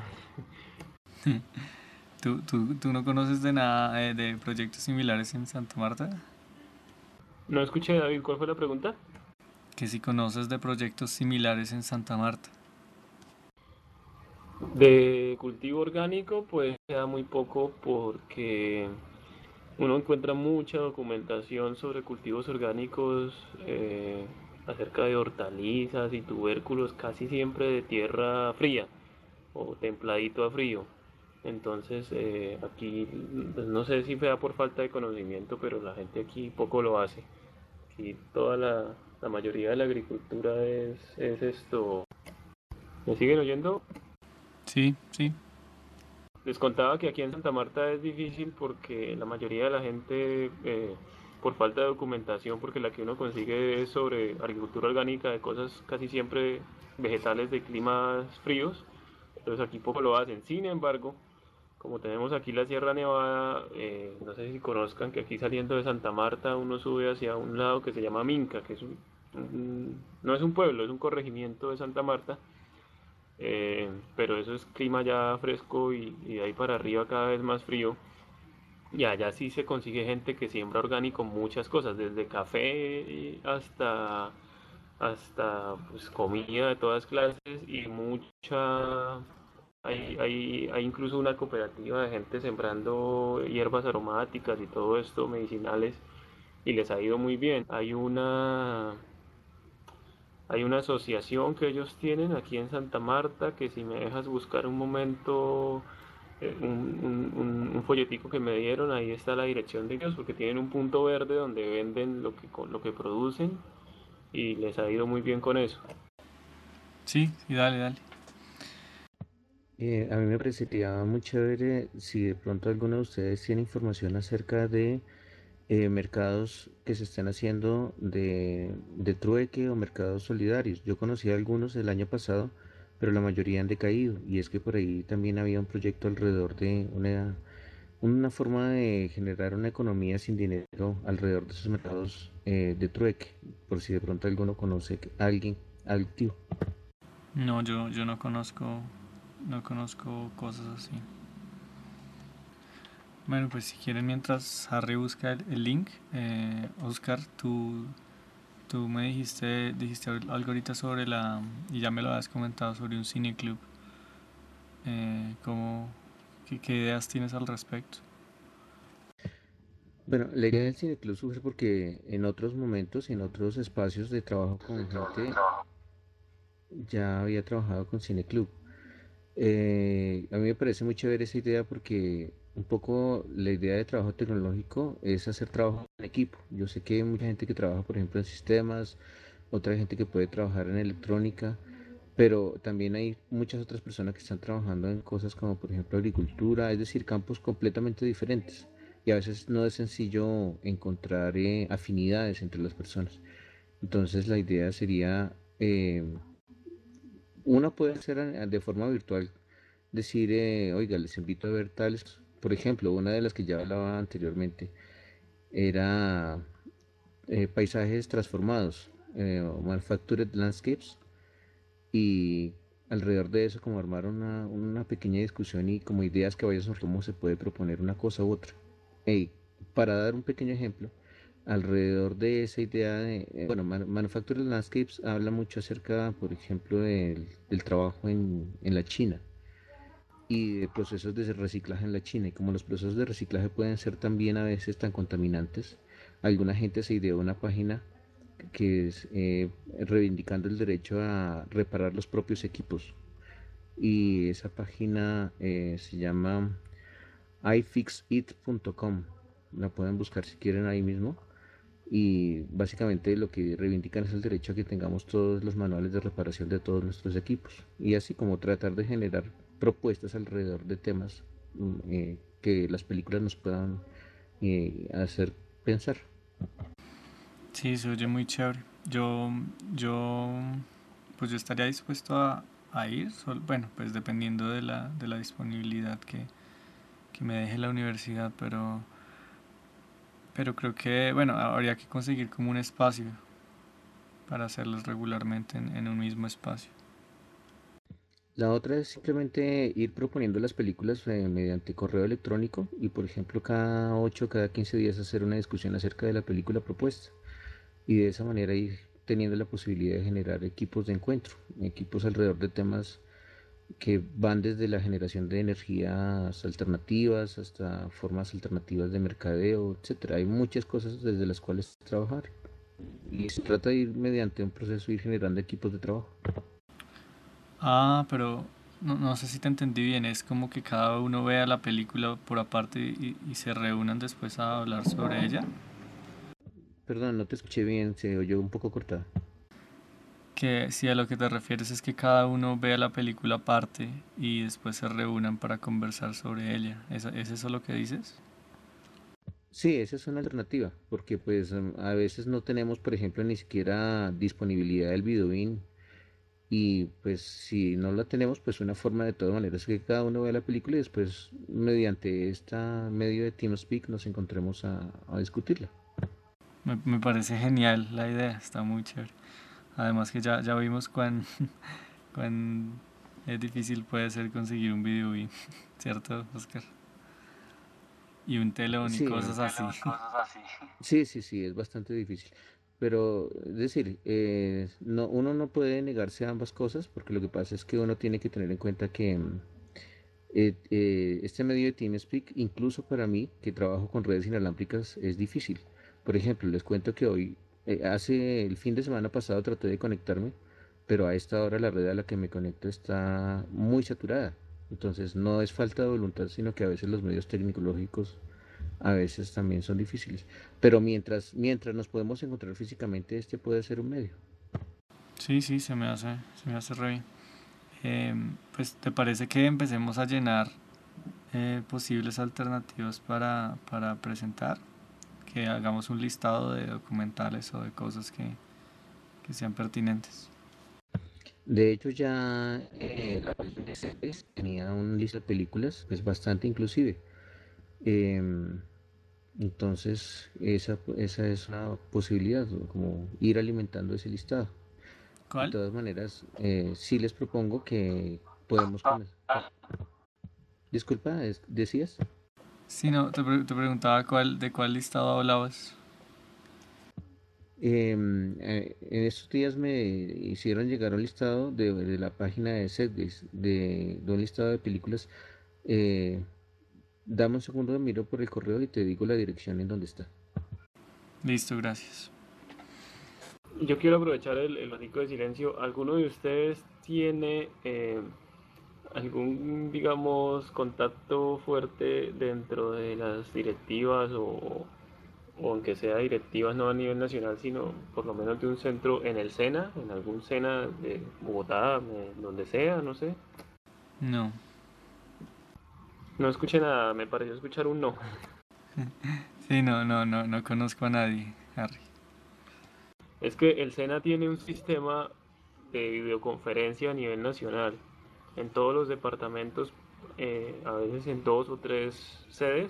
¿Tú no conoces de nada de proyectos similares en Santa Marta?
No escuché, David, ¿cuál fue la pregunta?
Que si conoces de proyectos similares en Santa Marta.
De cultivo orgánico, pues queda muy poco porque uno encuentra mucha documentación sobre cultivos orgánicos acerca de hortalizas y tubérculos, casi siempre de tierra fría o templadito a frío. Entonces, aquí, pues, no sé si sea por falta de conocimiento, pero la gente aquí poco lo hace. Aquí la mayoría de la agricultura es esto. ¿Me siguen oyendo?
Sí.
Les contaba que aquí en Santa Marta es difícil porque la mayoría de la gente por falta de documentación, porque la que uno consigue es sobre agricultura orgánica de cosas casi siempre vegetales de climas fríos, entonces aquí poco lo hacen. Sin embargo, como tenemos aquí la Sierra Nevada, no sé si conozcan que aquí saliendo de Santa Marta uno sube hacia un lado que se llama Minca, que es no es un pueblo, es un corregimiento de Santa Marta, pero eso es clima ya fresco y de ahí para arriba cada vez más frío. Y allá sí se consigue gente que siembra orgánico muchas cosas, desde café hasta pues, comida de todas clases y mucha... hay incluso una cooperativa de gente sembrando hierbas aromáticas y todo esto, medicinales, y les ha ido muy bien. Hay una asociación que ellos tienen aquí en Santa Marta, que si me dejas buscar un momento, un folletico que me dieron, ahí está la dirección de ellos, porque tienen un punto verde donde venden lo que producen y les ha ido muy bien con eso.
Sí, sí, dale, dale.
A mí me parecería muy chévere si de pronto alguno de ustedes tiene información acerca de mercados que se están haciendo de trueque o mercados solidarios. Yo conocí algunos el año pasado, pero la mayoría han decaído. Y es que por ahí también había un proyecto alrededor de una forma de generar una economía sin dinero alrededor de esos mercados de trueque, por si de pronto alguno conoce a alguien activo.
No, yo no conozco cosas así. Bueno, pues si quieren, mientras Harry busca el link, Oscar, tú me dijiste algo ahorita sobre y ya me lo habías comentado sobre un cineclub. ¿Cómo, qué ideas tienes al respecto?
Bueno, la idea del Cineclub surge porque en otros momentos, en otros espacios de trabajo con gente, ya había trabajado con Cineclub. A mí me parece muy chévere esa idea porque un poco la idea de trabajo tecnológico es hacer trabajo en equipo. Yo sé que hay mucha gente que trabaja, por ejemplo, en sistemas, otra gente que puede trabajar en electrónica, pero también hay muchas otras personas que están trabajando en cosas como, por ejemplo, agricultura, es decir, campos completamente diferentes. Y a veces no es sencillo encontrar afinidades entre las personas. Entonces la idea sería, una puede ser de forma virtual, decir, oiga, les invito a ver tales, por ejemplo, una de las que ya hablaba anteriormente era paisajes transformados, o manufactured landscapes, y alrededor de eso como armar una pequeña discusión y como ideas que vayan sobre cómo se puede proponer una cosa u otra. Hey, para dar un pequeño ejemplo, alrededor de esa idea de, bueno, Manufactured Landscapes habla mucho acerca, por ejemplo, del trabajo en la China y de procesos de reciclaje en la China. Y como los procesos de reciclaje pueden ser también a veces tan contaminantes, alguna gente se ideó una página que es reivindicando el derecho a reparar los propios equipos. Y esa página se llama ifixit.com. La pueden buscar si quieren ahí mismo. Y básicamente lo que reivindican es el derecho a que tengamos todos los manuales de reparación de todos nuestros equipos. Y así como tratar de generar propuestas alrededor de temas que las películas nos puedan hacer pensar.
Sí, se oye muy chévere. Yo, pues yo estaría dispuesto a ir, bueno, pues dependiendo de la disponibilidad que me deje la universidad, pero creo que, bueno, habría que conseguir como un espacio para hacerlos regularmente en un mismo espacio.
La otra es simplemente ir proponiendo las películas mediante correo electrónico y, por ejemplo, cada 8 cada 15 días hacer una discusión acerca de la película propuesta. Y de esa manera ir teniendo la posibilidad de generar equipos de encuentro, equipos alrededor de temas que van desde la generación de energías alternativas hasta formas alternativas de mercadeo, etcétera. Hay muchas cosas desde las cuales trabajar y se trata de ir mediante un proceso ir generando equipos de trabajo.
Ah, pero no sé si te entendí bien, es como que cada uno vea la película por aparte y se reúnan después a hablar sobre ella.
Perdón, no te escuché bien, se oyó un poco cortada.
Que si a lo que te refieres es que cada uno vea la película aparte y después se reúnan para conversar sobre ella. ¿Es eso lo que dices?
Sí, esa es una alternativa, porque pues a veces no tenemos, por ejemplo, ni siquiera disponibilidad del videobeam y pues si no la tenemos, pues una forma de todas maneras que cada uno vea la película y después mediante este medio de TeamSpeak nos encontremos a discutirla.
Me parece genial la idea, está muy chévere. Además que ya vimos cuán difícil puede ser conseguir un video, ¿cierto, Oscar? Y un telón y
Sí,
cosas así.
sí, es bastante difícil. Pero, es decir, no, uno no puede negarse a ambas cosas porque lo que pasa es que uno tiene que tener en cuenta que este medio de TeamSpeak, incluso para mí, que trabajo con redes inalámbricas, es difícil. Por ejemplo, les cuento que hoy, hace el fin de semana pasado traté de conectarme, pero a esta hora la red a la que me conecto está muy saturada. Entonces, no es falta de voluntad, sino que a veces los medios tecnológicos a veces también son difíciles. Pero mientras nos podemos encontrar físicamente, este puede ser un medio.
Sí, sí, se me hace re bien. Pues, ¿te parece que empecemos a llenar posibles alternativas para presentar? Que hagamos un listado de documentales o de cosas que sean pertinentes.
De hecho, ya la página de Netflix tenía una lista de películas, pues bastante inclusive. Em, entonces, esa es una posibilidad, ¿no? Como ir alimentando ese listado. De
¿Cuál?
todas maneras, sí les propongo que podemos comenzar. Disculpa, ¿decías?
Sí, no, te preguntaba de cuál listado hablabas.
En estos días me hicieron llegar un listado de la página de Setgeist, de un listado de películas. Eh, Dame un segundo, miro por el correo y te digo la dirección en donde está.
Listo, gracias.
Yo quiero aprovechar el ratico de silencio. ¿Alguno de ustedes tiene algún, digamos, contacto fuerte dentro de las directivas o aunque sea directivas no a nivel nacional, sino por lo menos de un centro en el SENA, en algún SENA de Bogotá, donde sea, no sé?
No.
No escuché nada, me pareció escuchar un no.
Sí, no conozco a nadie, Harry.
Es que el SENA tiene un sistema de videoconferencia a nivel nacional. En todos los departamentos, a veces en dos o tres sedes,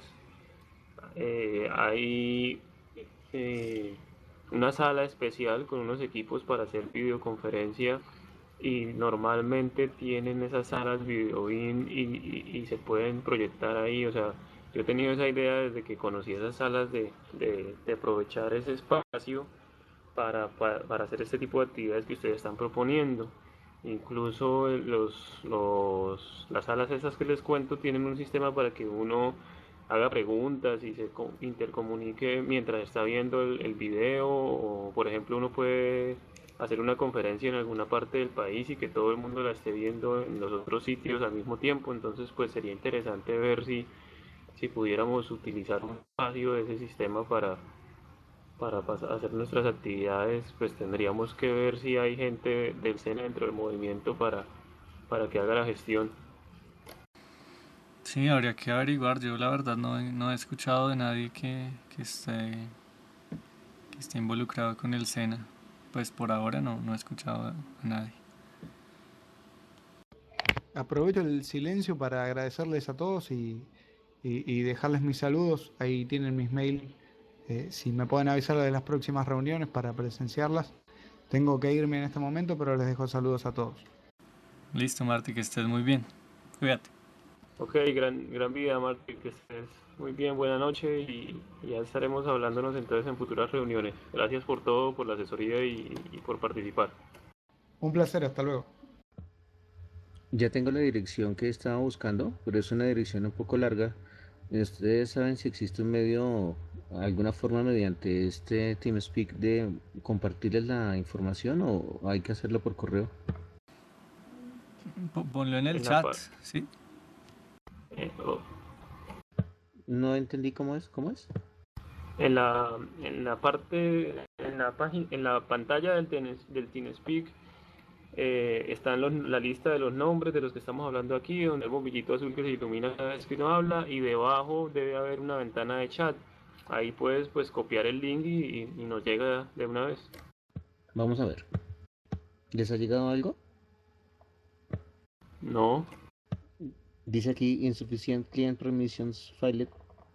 hay eh, una sala especial con unos equipos para hacer videoconferencia y normalmente tienen esas salas videoin y se pueden proyectar ahí. O sea, yo he tenido esa idea desde que conocí esas salas de aprovechar ese espacio para hacer este tipo de actividades que ustedes están proponiendo. Incluso las salas esas que les cuento tienen un sistema para que uno haga preguntas y se intercomunique mientras está viendo el video o por ejemplo uno puede hacer una conferencia en alguna parte del país y que todo el mundo la esté viendo en los otros sitios al mismo tiempo. Entonces pues sería interesante ver si pudiéramos utilizar un espacio de ese sistema para hacer nuestras actividades, pues tendríamos que ver si hay gente del SENA dentro del movimiento para que haga la gestión.
Sí, habría que averiguar. Yo la verdad no he escuchado de nadie que esté involucrado con el SENA. Pues por ahora no he escuchado a nadie.
Aprovecho el silencio para agradecerles a todos y dejarles mis saludos. Ahí tienen mis mails. Si me pueden avisar de las próximas reuniones para presenciarlas. Tengo que irme en este momento, pero les dejo saludos a todos.
Listo, Marti, que estés muy bien. Cuídate.
Ok, gran vida, Martín, que estés muy bien, buena noche y ya estaremos hablándonos entonces en futuras reuniones. Gracias por todo, por la asesoría y por participar.
Un placer, hasta luego.
Ya tengo la dirección que estaba buscando, pero es una dirección un poco larga. ¿Ustedes saben si existe un medio, alguna forma mediante este TeamSpeak de compartirles la información o hay que hacerlo por correo?
Ponlo en el
En la,
chat,
pa-
¿sí?
oh,
No entendí cómo es, ¿cómo es?
en la parte, en la página, en la pantalla del TeamSpeak están la lista de los nombres de los que estamos hablando aquí, donde el bombillito azul que se ilumina cada vez que uno habla y debajo debe haber una ventana de chat. ahí puedes pues copiar el link y nos llega de una vez.
Vamos a ver. ¿Les ha llegado algo?
No,
Dice aquí insufficient client permissions filed.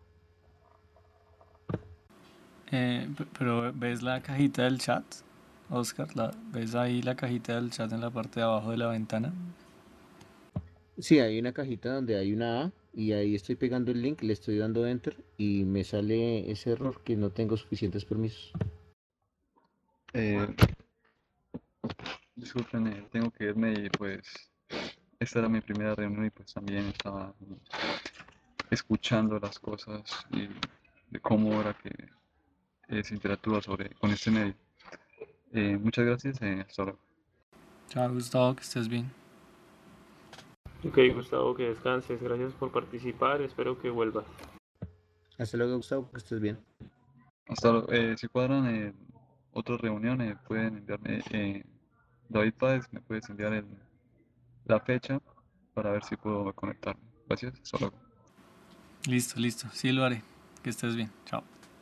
Pero ¿ves la cajita del chat, Oscar? ¿Ves ahí la cajita del chat en la parte de abajo de la ventana?
Sí, hay una cajita donde hay una A y ahí estoy pegando el link, le estoy dando enter y me sale ese error que no tengo suficientes permisos.
Eh, Disculpen, tengo que irme y pues esta era mi primera reunión y pues también estaba escuchando las cosas y de cómo era que se interactúa con este medio. Muchas gracias, hasta luego.
Chao, Gustavo, que estés bien.
ok, Gustavo, que descanses, gracias por participar, espero que vuelvas.
Hasta luego, Gustavo, que estés bien.
Hasta luego. Si cuadran otras reuniones, pueden enviarme, David Páez, me puedes enviar la fecha para ver si puedo conectarme. Gracias, hasta luego.
Listo, sí lo haré. Que estés bien, chao.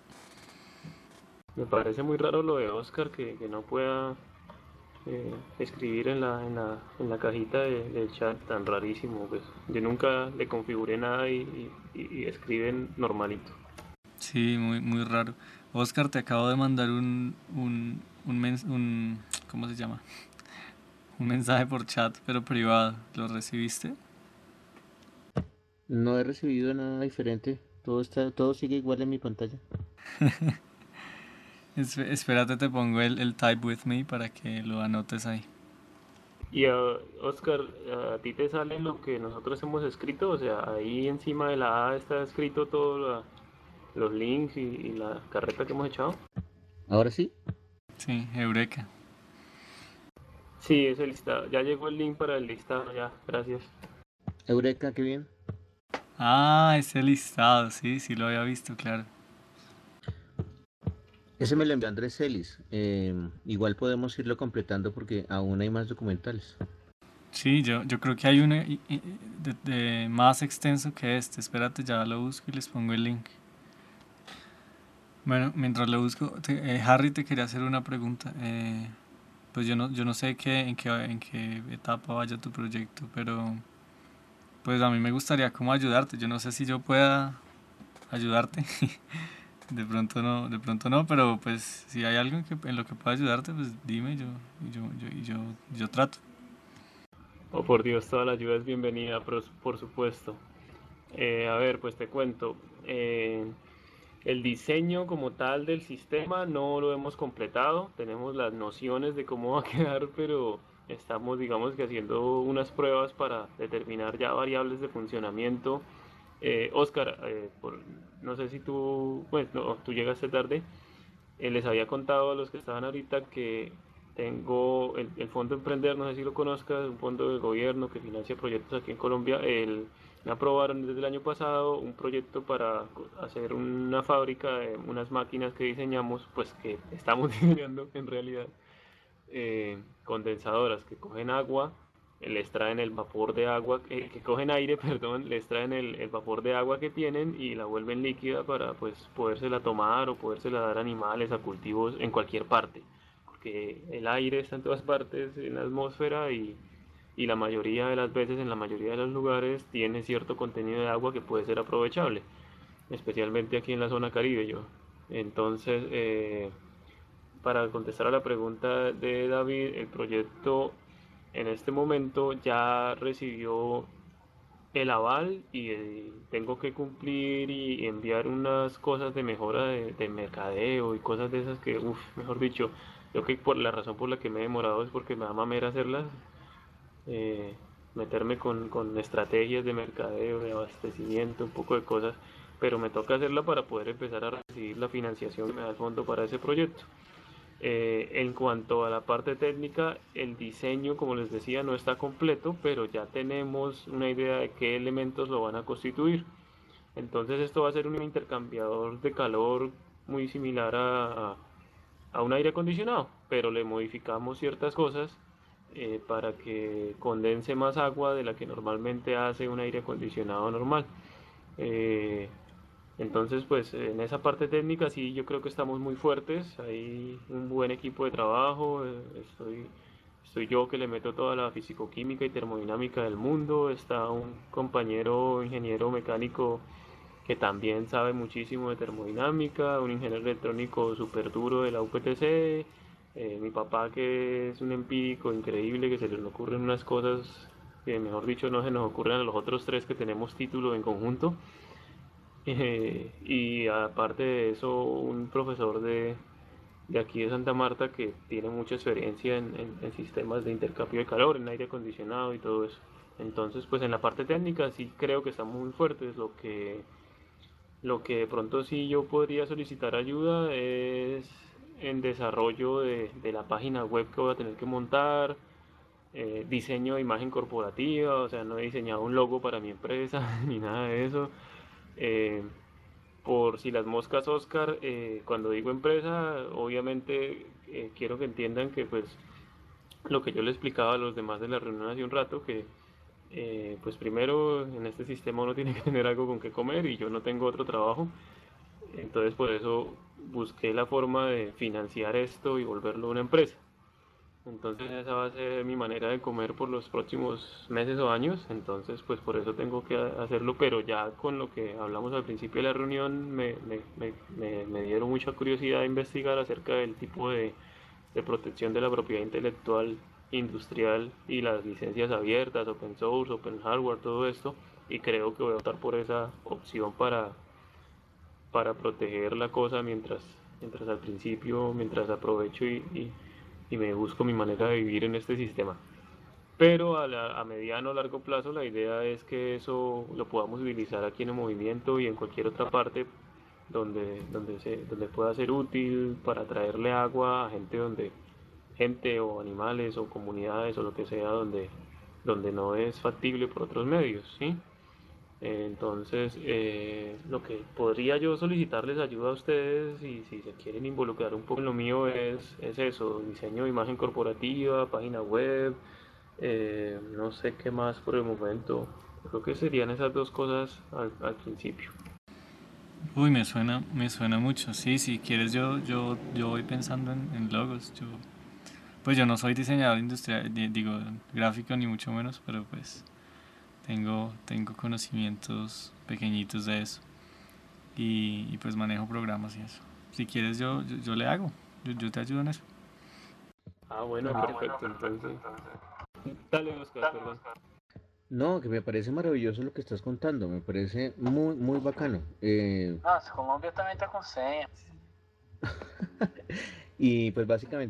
Me parece muy raro lo de Oscar que no pueda escribir en la cajita del chat, tan rarísimo. Pues yo nunca le configuré nada y escriben normalito.
Sí, muy raro. Oscar, te acabo de mandar ¿cómo se llama? Un mensaje por chat, pero privado. ¿Lo recibiste?
No he recibido nada diferente. Todo sigue igual en mi pantalla.
Espérate, te pongo el type with me para que lo anotes ahí.
Y Oscar, ¿a ti te sale lo que nosotros hemos escrito? O sea, ahí encima de la A está escrito todos los links y la carreta que hemos echado.
Ahora sí,
Sí, Eureka.
Sí, es el listado. Ya llegó el link para el listado, ya, gracias.
Eureka, qué bien.
Ah, ese listado, sí lo había visto, claro.
Ese me lo envió Andrés Celis. Igual podemos irlo completando porque aún hay más documentales.
Sí, yo creo que hay uno de más extenso que este. Espérate, ya lo busco y les pongo el link. Bueno, mientras lo busco, Harry, te quería hacer una pregunta. Pues yo no sé en qué etapa vaya tu proyecto, pero pues a mí me gustaría como ayudarte. Yo no sé si yo pueda ayudarte. De pronto no, pero pues si hay algo en lo que pueda ayudarte, pues dime, yo trato.
Oh, por Dios, toda la ayuda es bienvenida, por supuesto. A ver, pues te cuento. El diseño como tal del sistema no lo hemos completado. Tenemos las nociones de cómo va a quedar, pero estamos, digamos que haciendo unas pruebas para determinar ya variables de funcionamiento. Oscar, no sé si tú, pues no, tú llegaste tarde. Les había contado a los que estaban ahorita que tengo el Fondo Emprender, no sé si lo conozcas, un fondo del gobierno que financia proyectos aquí en Colombia. Me aprobaron desde el año pasado un proyecto para hacer una fábrica de unas máquinas que diseñamos, pues que estamos diseñando en realidad, condensadoras que cogen agua, les traen el vapor de agua, que cogen aire, perdón, les traen el vapor de agua que tienen y la vuelven líquida para pues podérsela tomar o podérsela dar a animales, a cultivos en cualquier parte, porque el aire está en todas partes en la atmósfera y la mayoría de las veces en la mayoría de los lugares tiene cierto contenido de agua que puede ser aprovechable, especialmente aquí en la zona Caribe yo. Entonces, para contestar a la pregunta de David, el proyecto en este momento ya recibió el aval y tengo que cumplir y enviar unas cosas de mejora de mercadeo y cosas de esas que, uff, mejor dicho, creo que por la razón por la que me he demorado es porque me da mamera hacerlas, eh, meterme con estrategias de mercadeo, de abastecimiento, un poco de cosas, pero me toca hacerla para poder empezar a recibir la financiación que me da el fondo para ese proyecto. En cuanto a la parte técnica, el diseño, como les decía, no está completo, pero ya tenemos una idea de qué elementos lo van a constituir. Entonces esto va a ser un intercambiador de calor muy similar a un aire acondicionado, pero le modificamos ciertas cosas para que condense más agua de la que normalmente hace un aire acondicionado normal. Eh, Entonces, pues en esa parte técnica sí yo creo que estamos muy fuertes, hay un buen equipo de trabajo, estoy yo que le meto toda la fisicoquímica y termodinámica del mundo, está un compañero ingeniero mecánico que también sabe muchísimo de termodinámica, un ingeniero electrónico súper duro de la UPTC, mi papá que es un empírico increíble, que se le ocurren unas cosas que mejor dicho no se nos ocurren a los otros tres que tenemos título en conjunto. Y aparte de eso, un profesor de aquí de Santa Marta que tiene mucha experiencia en sistemas de intercambio de calor, en aire acondicionado y todo eso. Entonces, pues en la parte técnica sí creo que estamos muy fuertes. Lo que de pronto sí yo podría solicitar ayuda es en desarrollo de la página web que voy a tener que montar, diseño de imagen corporativa, o sea, no he diseñado un logo para mi empresa ni nada de eso. Eh, por si las moscas, Oscar, cuando digo empresa, obviamente quiero que entiendan que pues lo que yo le explicaba a los demás de la reunión hace un rato, que pues primero en este sistema uno tiene que tener algo con que comer y yo no tengo otro trabajo, entonces por eso busqué la forma de financiar esto y volverlo una empresa. Entonces esa va a ser mi manera de comer por los próximos meses o años. Entonces pues por eso tengo que hacerlo. Pero ya con lo que hablamos al principio de la reunión me dieron mucha curiosidad de investigar acerca del tipo de protección de la propiedad intelectual industrial y las licencias abiertas, open source, open hardware, todo esto. Y creo que voy a optar por esa opción para proteger la cosa mientras al principio, mientras aprovecho y me busco mi manera de vivir en este sistema. Pero a mediano o largo plazo la idea es que eso lo podamos utilizar aquí en el movimiento y en cualquier otra parte donde pueda ser útil para traerle agua a gente o animales o comunidades o lo que sea donde no es factible por otros medios, ¿sí? Entonces, lo que podría yo solicitarles ayuda a ustedes y si se quieren involucrar un poco en lo mío es eso, diseño de imagen corporativa, página web, no sé qué más por el momento. Creo que serían esas dos cosas al principio.
Uy, me suena mucho. Sí, si quieres yo voy pensando en logos. Pues yo no soy diseñador industrial, digo, gráfico ni mucho menos, pero pues tengo conocimientos pequeñitos de eso y pues manejo programas y eso. Si quieres yo le hago, yo te ayudo en eso.
Bueno, perfecto, entonces. Dale, Oscar, perdón.
No, que me parece maravilloso lo que estás contando, me parece muy, muy bacano.
Nossa, Colômbia também tá com senha.
Y pues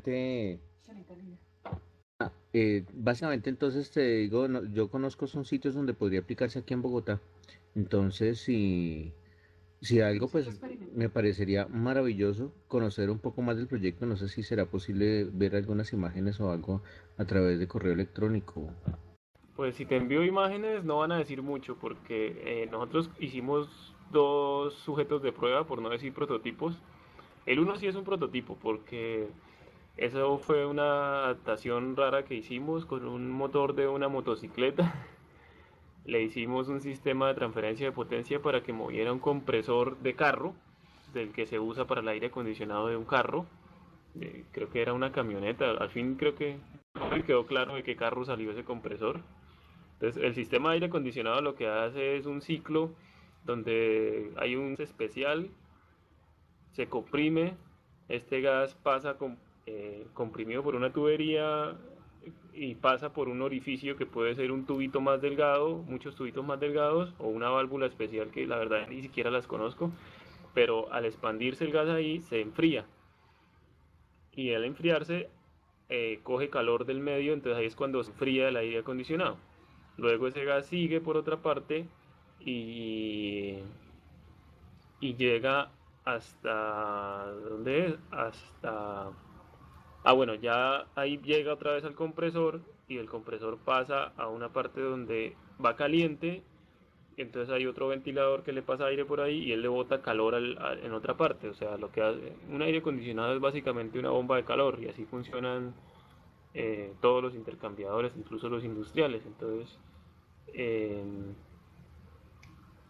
básicamente entonces te digo, yo conozco son sitios donde podría aplicarse aquí en Bogotá. Entonces, si algo, pues me parecería maravilloso conocer un poco más del proyecto. No sé si será posible ver algunas imágenes o algo a través de correo electrónico.
Pues si te envío imágenes no van a decir mucho porque nosotros hicimos dos sujetos de prueba, por no decir prototipos. El uno sí es un prototipo porque eso fue una adaptación rara que hicimos con un motor de una motocicleta. Le hicimos un sistema de transferencia de potencia para que moviera un compresor de carro, del que se usa para el aire acondicionado de un carro. Creo que era una camioneta. Al fin creo que no me quedó claro de qué carro salió ese compresor. Entonces, el sistema de aire acondicionado lo que hace es un ciclo donde hay un gas especial, se comprime, este gas pasa comprimido por una tubería y pasa por un orificio que puede ser un tubito más delgado, muchos tubitos más delgados o una válvula especial que la verdad ni siquiera las conozco, pero al expandirse el gas ahí se enfría y al enfriarse coge calor del medio, entonces ahí es cuando se enfría el aire acondicionado. Luego ese gas sigue por otra parte y, y llega hasta... ¿Dónde es? Hasta... bueno, ya ahí llega otra vez al compresor y el compresor pasa a una parte donde va caliente, entonces hay otro ventilador que le pasa aire por ahí y él le bota calor en otra parte. O sea, lo que hace un aire acondicionado es básicamente una bomba de calor y así funcionan todos los intercambiadores, incluso los industriales. Entonces,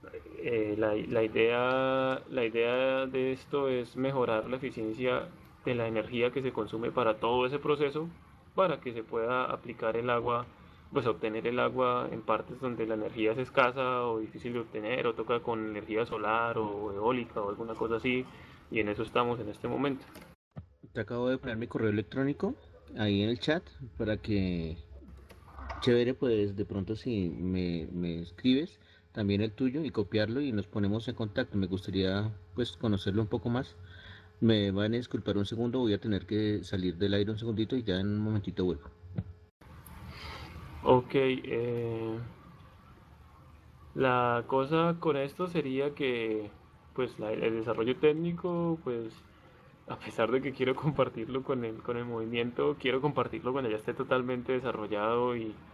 la idea de esto es mejorar la eficiencia de la energía que se consume para todo ese proceso, para que se pueda aplicar el agua, pues obtener el agua en partes donde la energía es escasa o difícil de obtener, o toca con energía solar o eólica o alguna cosa así, y en eso estamos en este momento.
Te acabo de poner mi correo electrónico ahí en el chat para que, chévere, pues de pronto si me escribes también el tuyo y copiarlo y nos ponemos en contacto. Me gustaría pues conocerlo un poco más. Me van a disculpar un segundo, voy a tener que salir del aire un segundito y ya en un momentito vuelvo.
Ok, la cosa con esto sería que pues el desarrollo técnico, pues a pesar de que quiero compartirlo con el movimiento, quiero compartirlo cuando ya esté totalmente desarrollado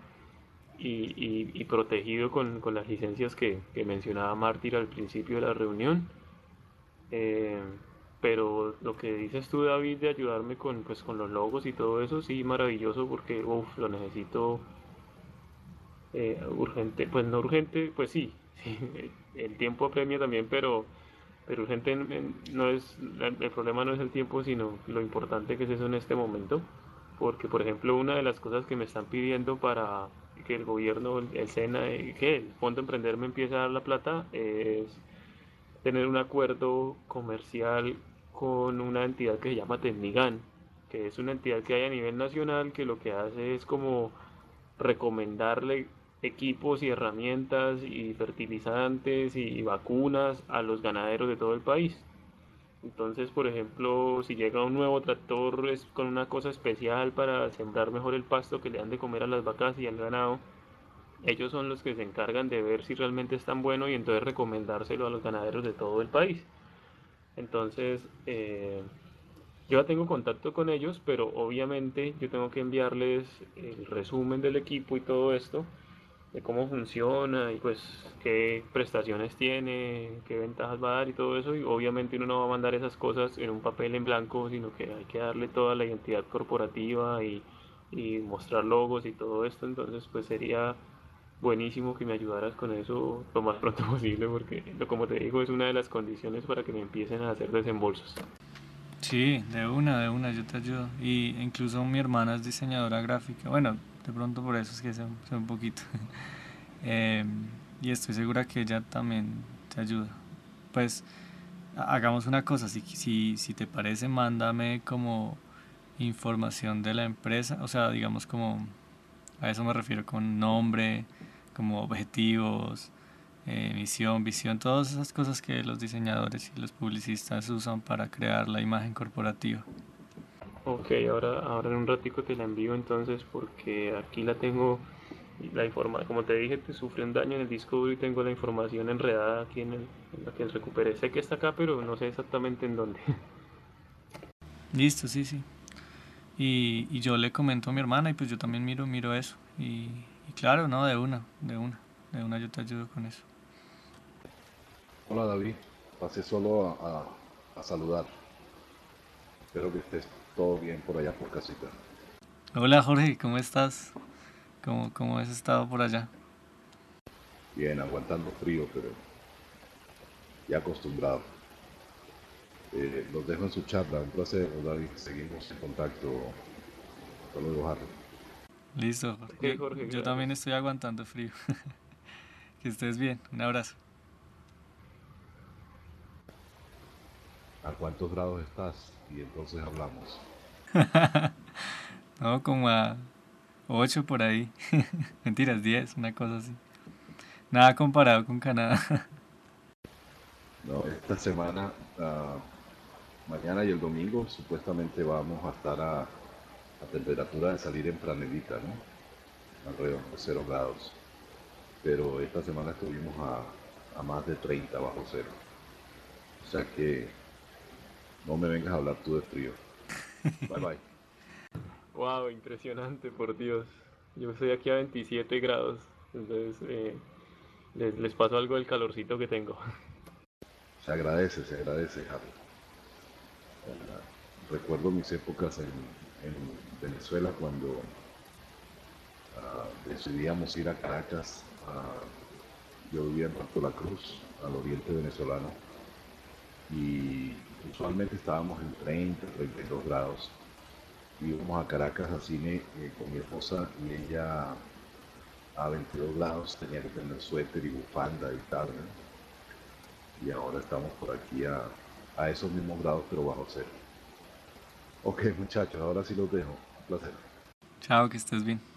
y protegido con las licencias que mencionaba Mártir al principio de la reunión. Eh, pero lo que dices tú, David, de ayudarme pues, con los logos y todo eso, sí, maravilloso, porque lo necesito urgente, pues no urgente, pues sí, sí, el tiempo apremia también, pero urgente no es, el problema no es el tiempo, sino lo importante que es eso en este momento, porque por ejemplo una de las cosas que me están pidiendo para que el gobierno, el SENA, que el Fondo Emprender me empiece a dar la plata, es tener un acuerdo comercial con una entidad que se llama Tecnigan, que es una entidad que hay a nivel nacional que lo que hace es como recomendarle equipos y herramientas y fertilizantes y vacunas a los ganaderos de todo el país. Entonces, por ejemplo, si llega un nuevo tractor es con una cosa especial para sembrar mejor el pasto que le dan de comer a las vacas y al ganado, ellos son los que se encargan de ver si realmente es tan bueno y entonces recomendárselo a los ganaderos de todo el país. Entonces, yo ya tengo contacto con ellos, pero obviamente yo tengo que enviarles el resumen del equipo y todo esto, de cómo funciona y pues qué prestaciones tiene, qué ventajas va a dar y todo eso. Y obviamente uno no va a mandar esas cosas en un papel en blanco, sino que hay que darle toda la identidad corporativa y mostrar logos y todo esto. Entonces pues sería buenísimo que me ayudaras con eso lo más pronto posible, porque como te digo es una de las condiciones para que me empiecen a hacer desembolsos.
Sí, de una, yo te ayudo. Y incluso mi hermana es diseñadora gráfica. Bueno, de pronto por eso es que sé un poquito. Eh, y estoy segura que ella también te ayuda. Pues hagamos una cosa, si te parece, mándame como información de la empresa, o sea, digamos como, a eso me refiero con nombre, como objetivos, misión, visión, todas esas cosas que los diseñadores y los publicistas usan para crear la imagen corporativa.
Ok, ahora en un ratico te la envío entonces porque aquí la tengo, como te dije, te sufrí un daño en el disco duro y tengo la información enredada aquí en la que recuperé. Sé que está acá, pero no sé exactamente en dónde.
Listo, sí, sí. Y yo le comento a mi hermana y pues yo también miro eso. Y claro, no, de una yo te ayudo con eso.
Hola David, pasé solo a saludar. Espero que estés todo bien por allá por casita.
Hola Jorge, ¿cómo estás? ¿Cómo has estado por allá?
Bien, aguantando frío, pero ya acostumbrado. Los dejo en su charla. Un placer, David. Seguimos en contacto. Hasta luego, Harry.
Listo,
Ok, Jorge,
yo también
gracias.
estoy aguantando frío. Que estés bien, un abrazo.
¿A cuántos grados estás? Y entonces hablamos.
No, como a 8 por ahí. Mentiras, 10, una cosa así. Nada comparado con Canadá.
No, esta semana, mañana y el domingo, supuestamente vamos a estar a temperatura de salir en franelita, ¿no? Alrededor de 0 grados. Pero esta semana estuvimos a más de 30 bajo cero. O sea que no me vengas a hablar tú de frío. Bye bye.
Wow, impresionante, por Dios. Yo estoy aquí a 27 grados, entonces les paso algo del calorcito que tengo.
Se agradece, Harry. Recuerdo mis épocas en Venezuela cuando decidíamos ir a Caracas Yo vivía en Puerto La Cruz, al oriente venezolano, y usualmente estábamos en 30, 32 grados. Íbamos a Caracas al cine con mi esposa y ella a 22 grados tenía que tener suéter y bufanda y tal, ¿no? Y ahora estamos por aquí a esos mismos grados, pero bajo cero. Ok, muchachos, ahora sí los dejo. Un placer.
Chao, que estés bien.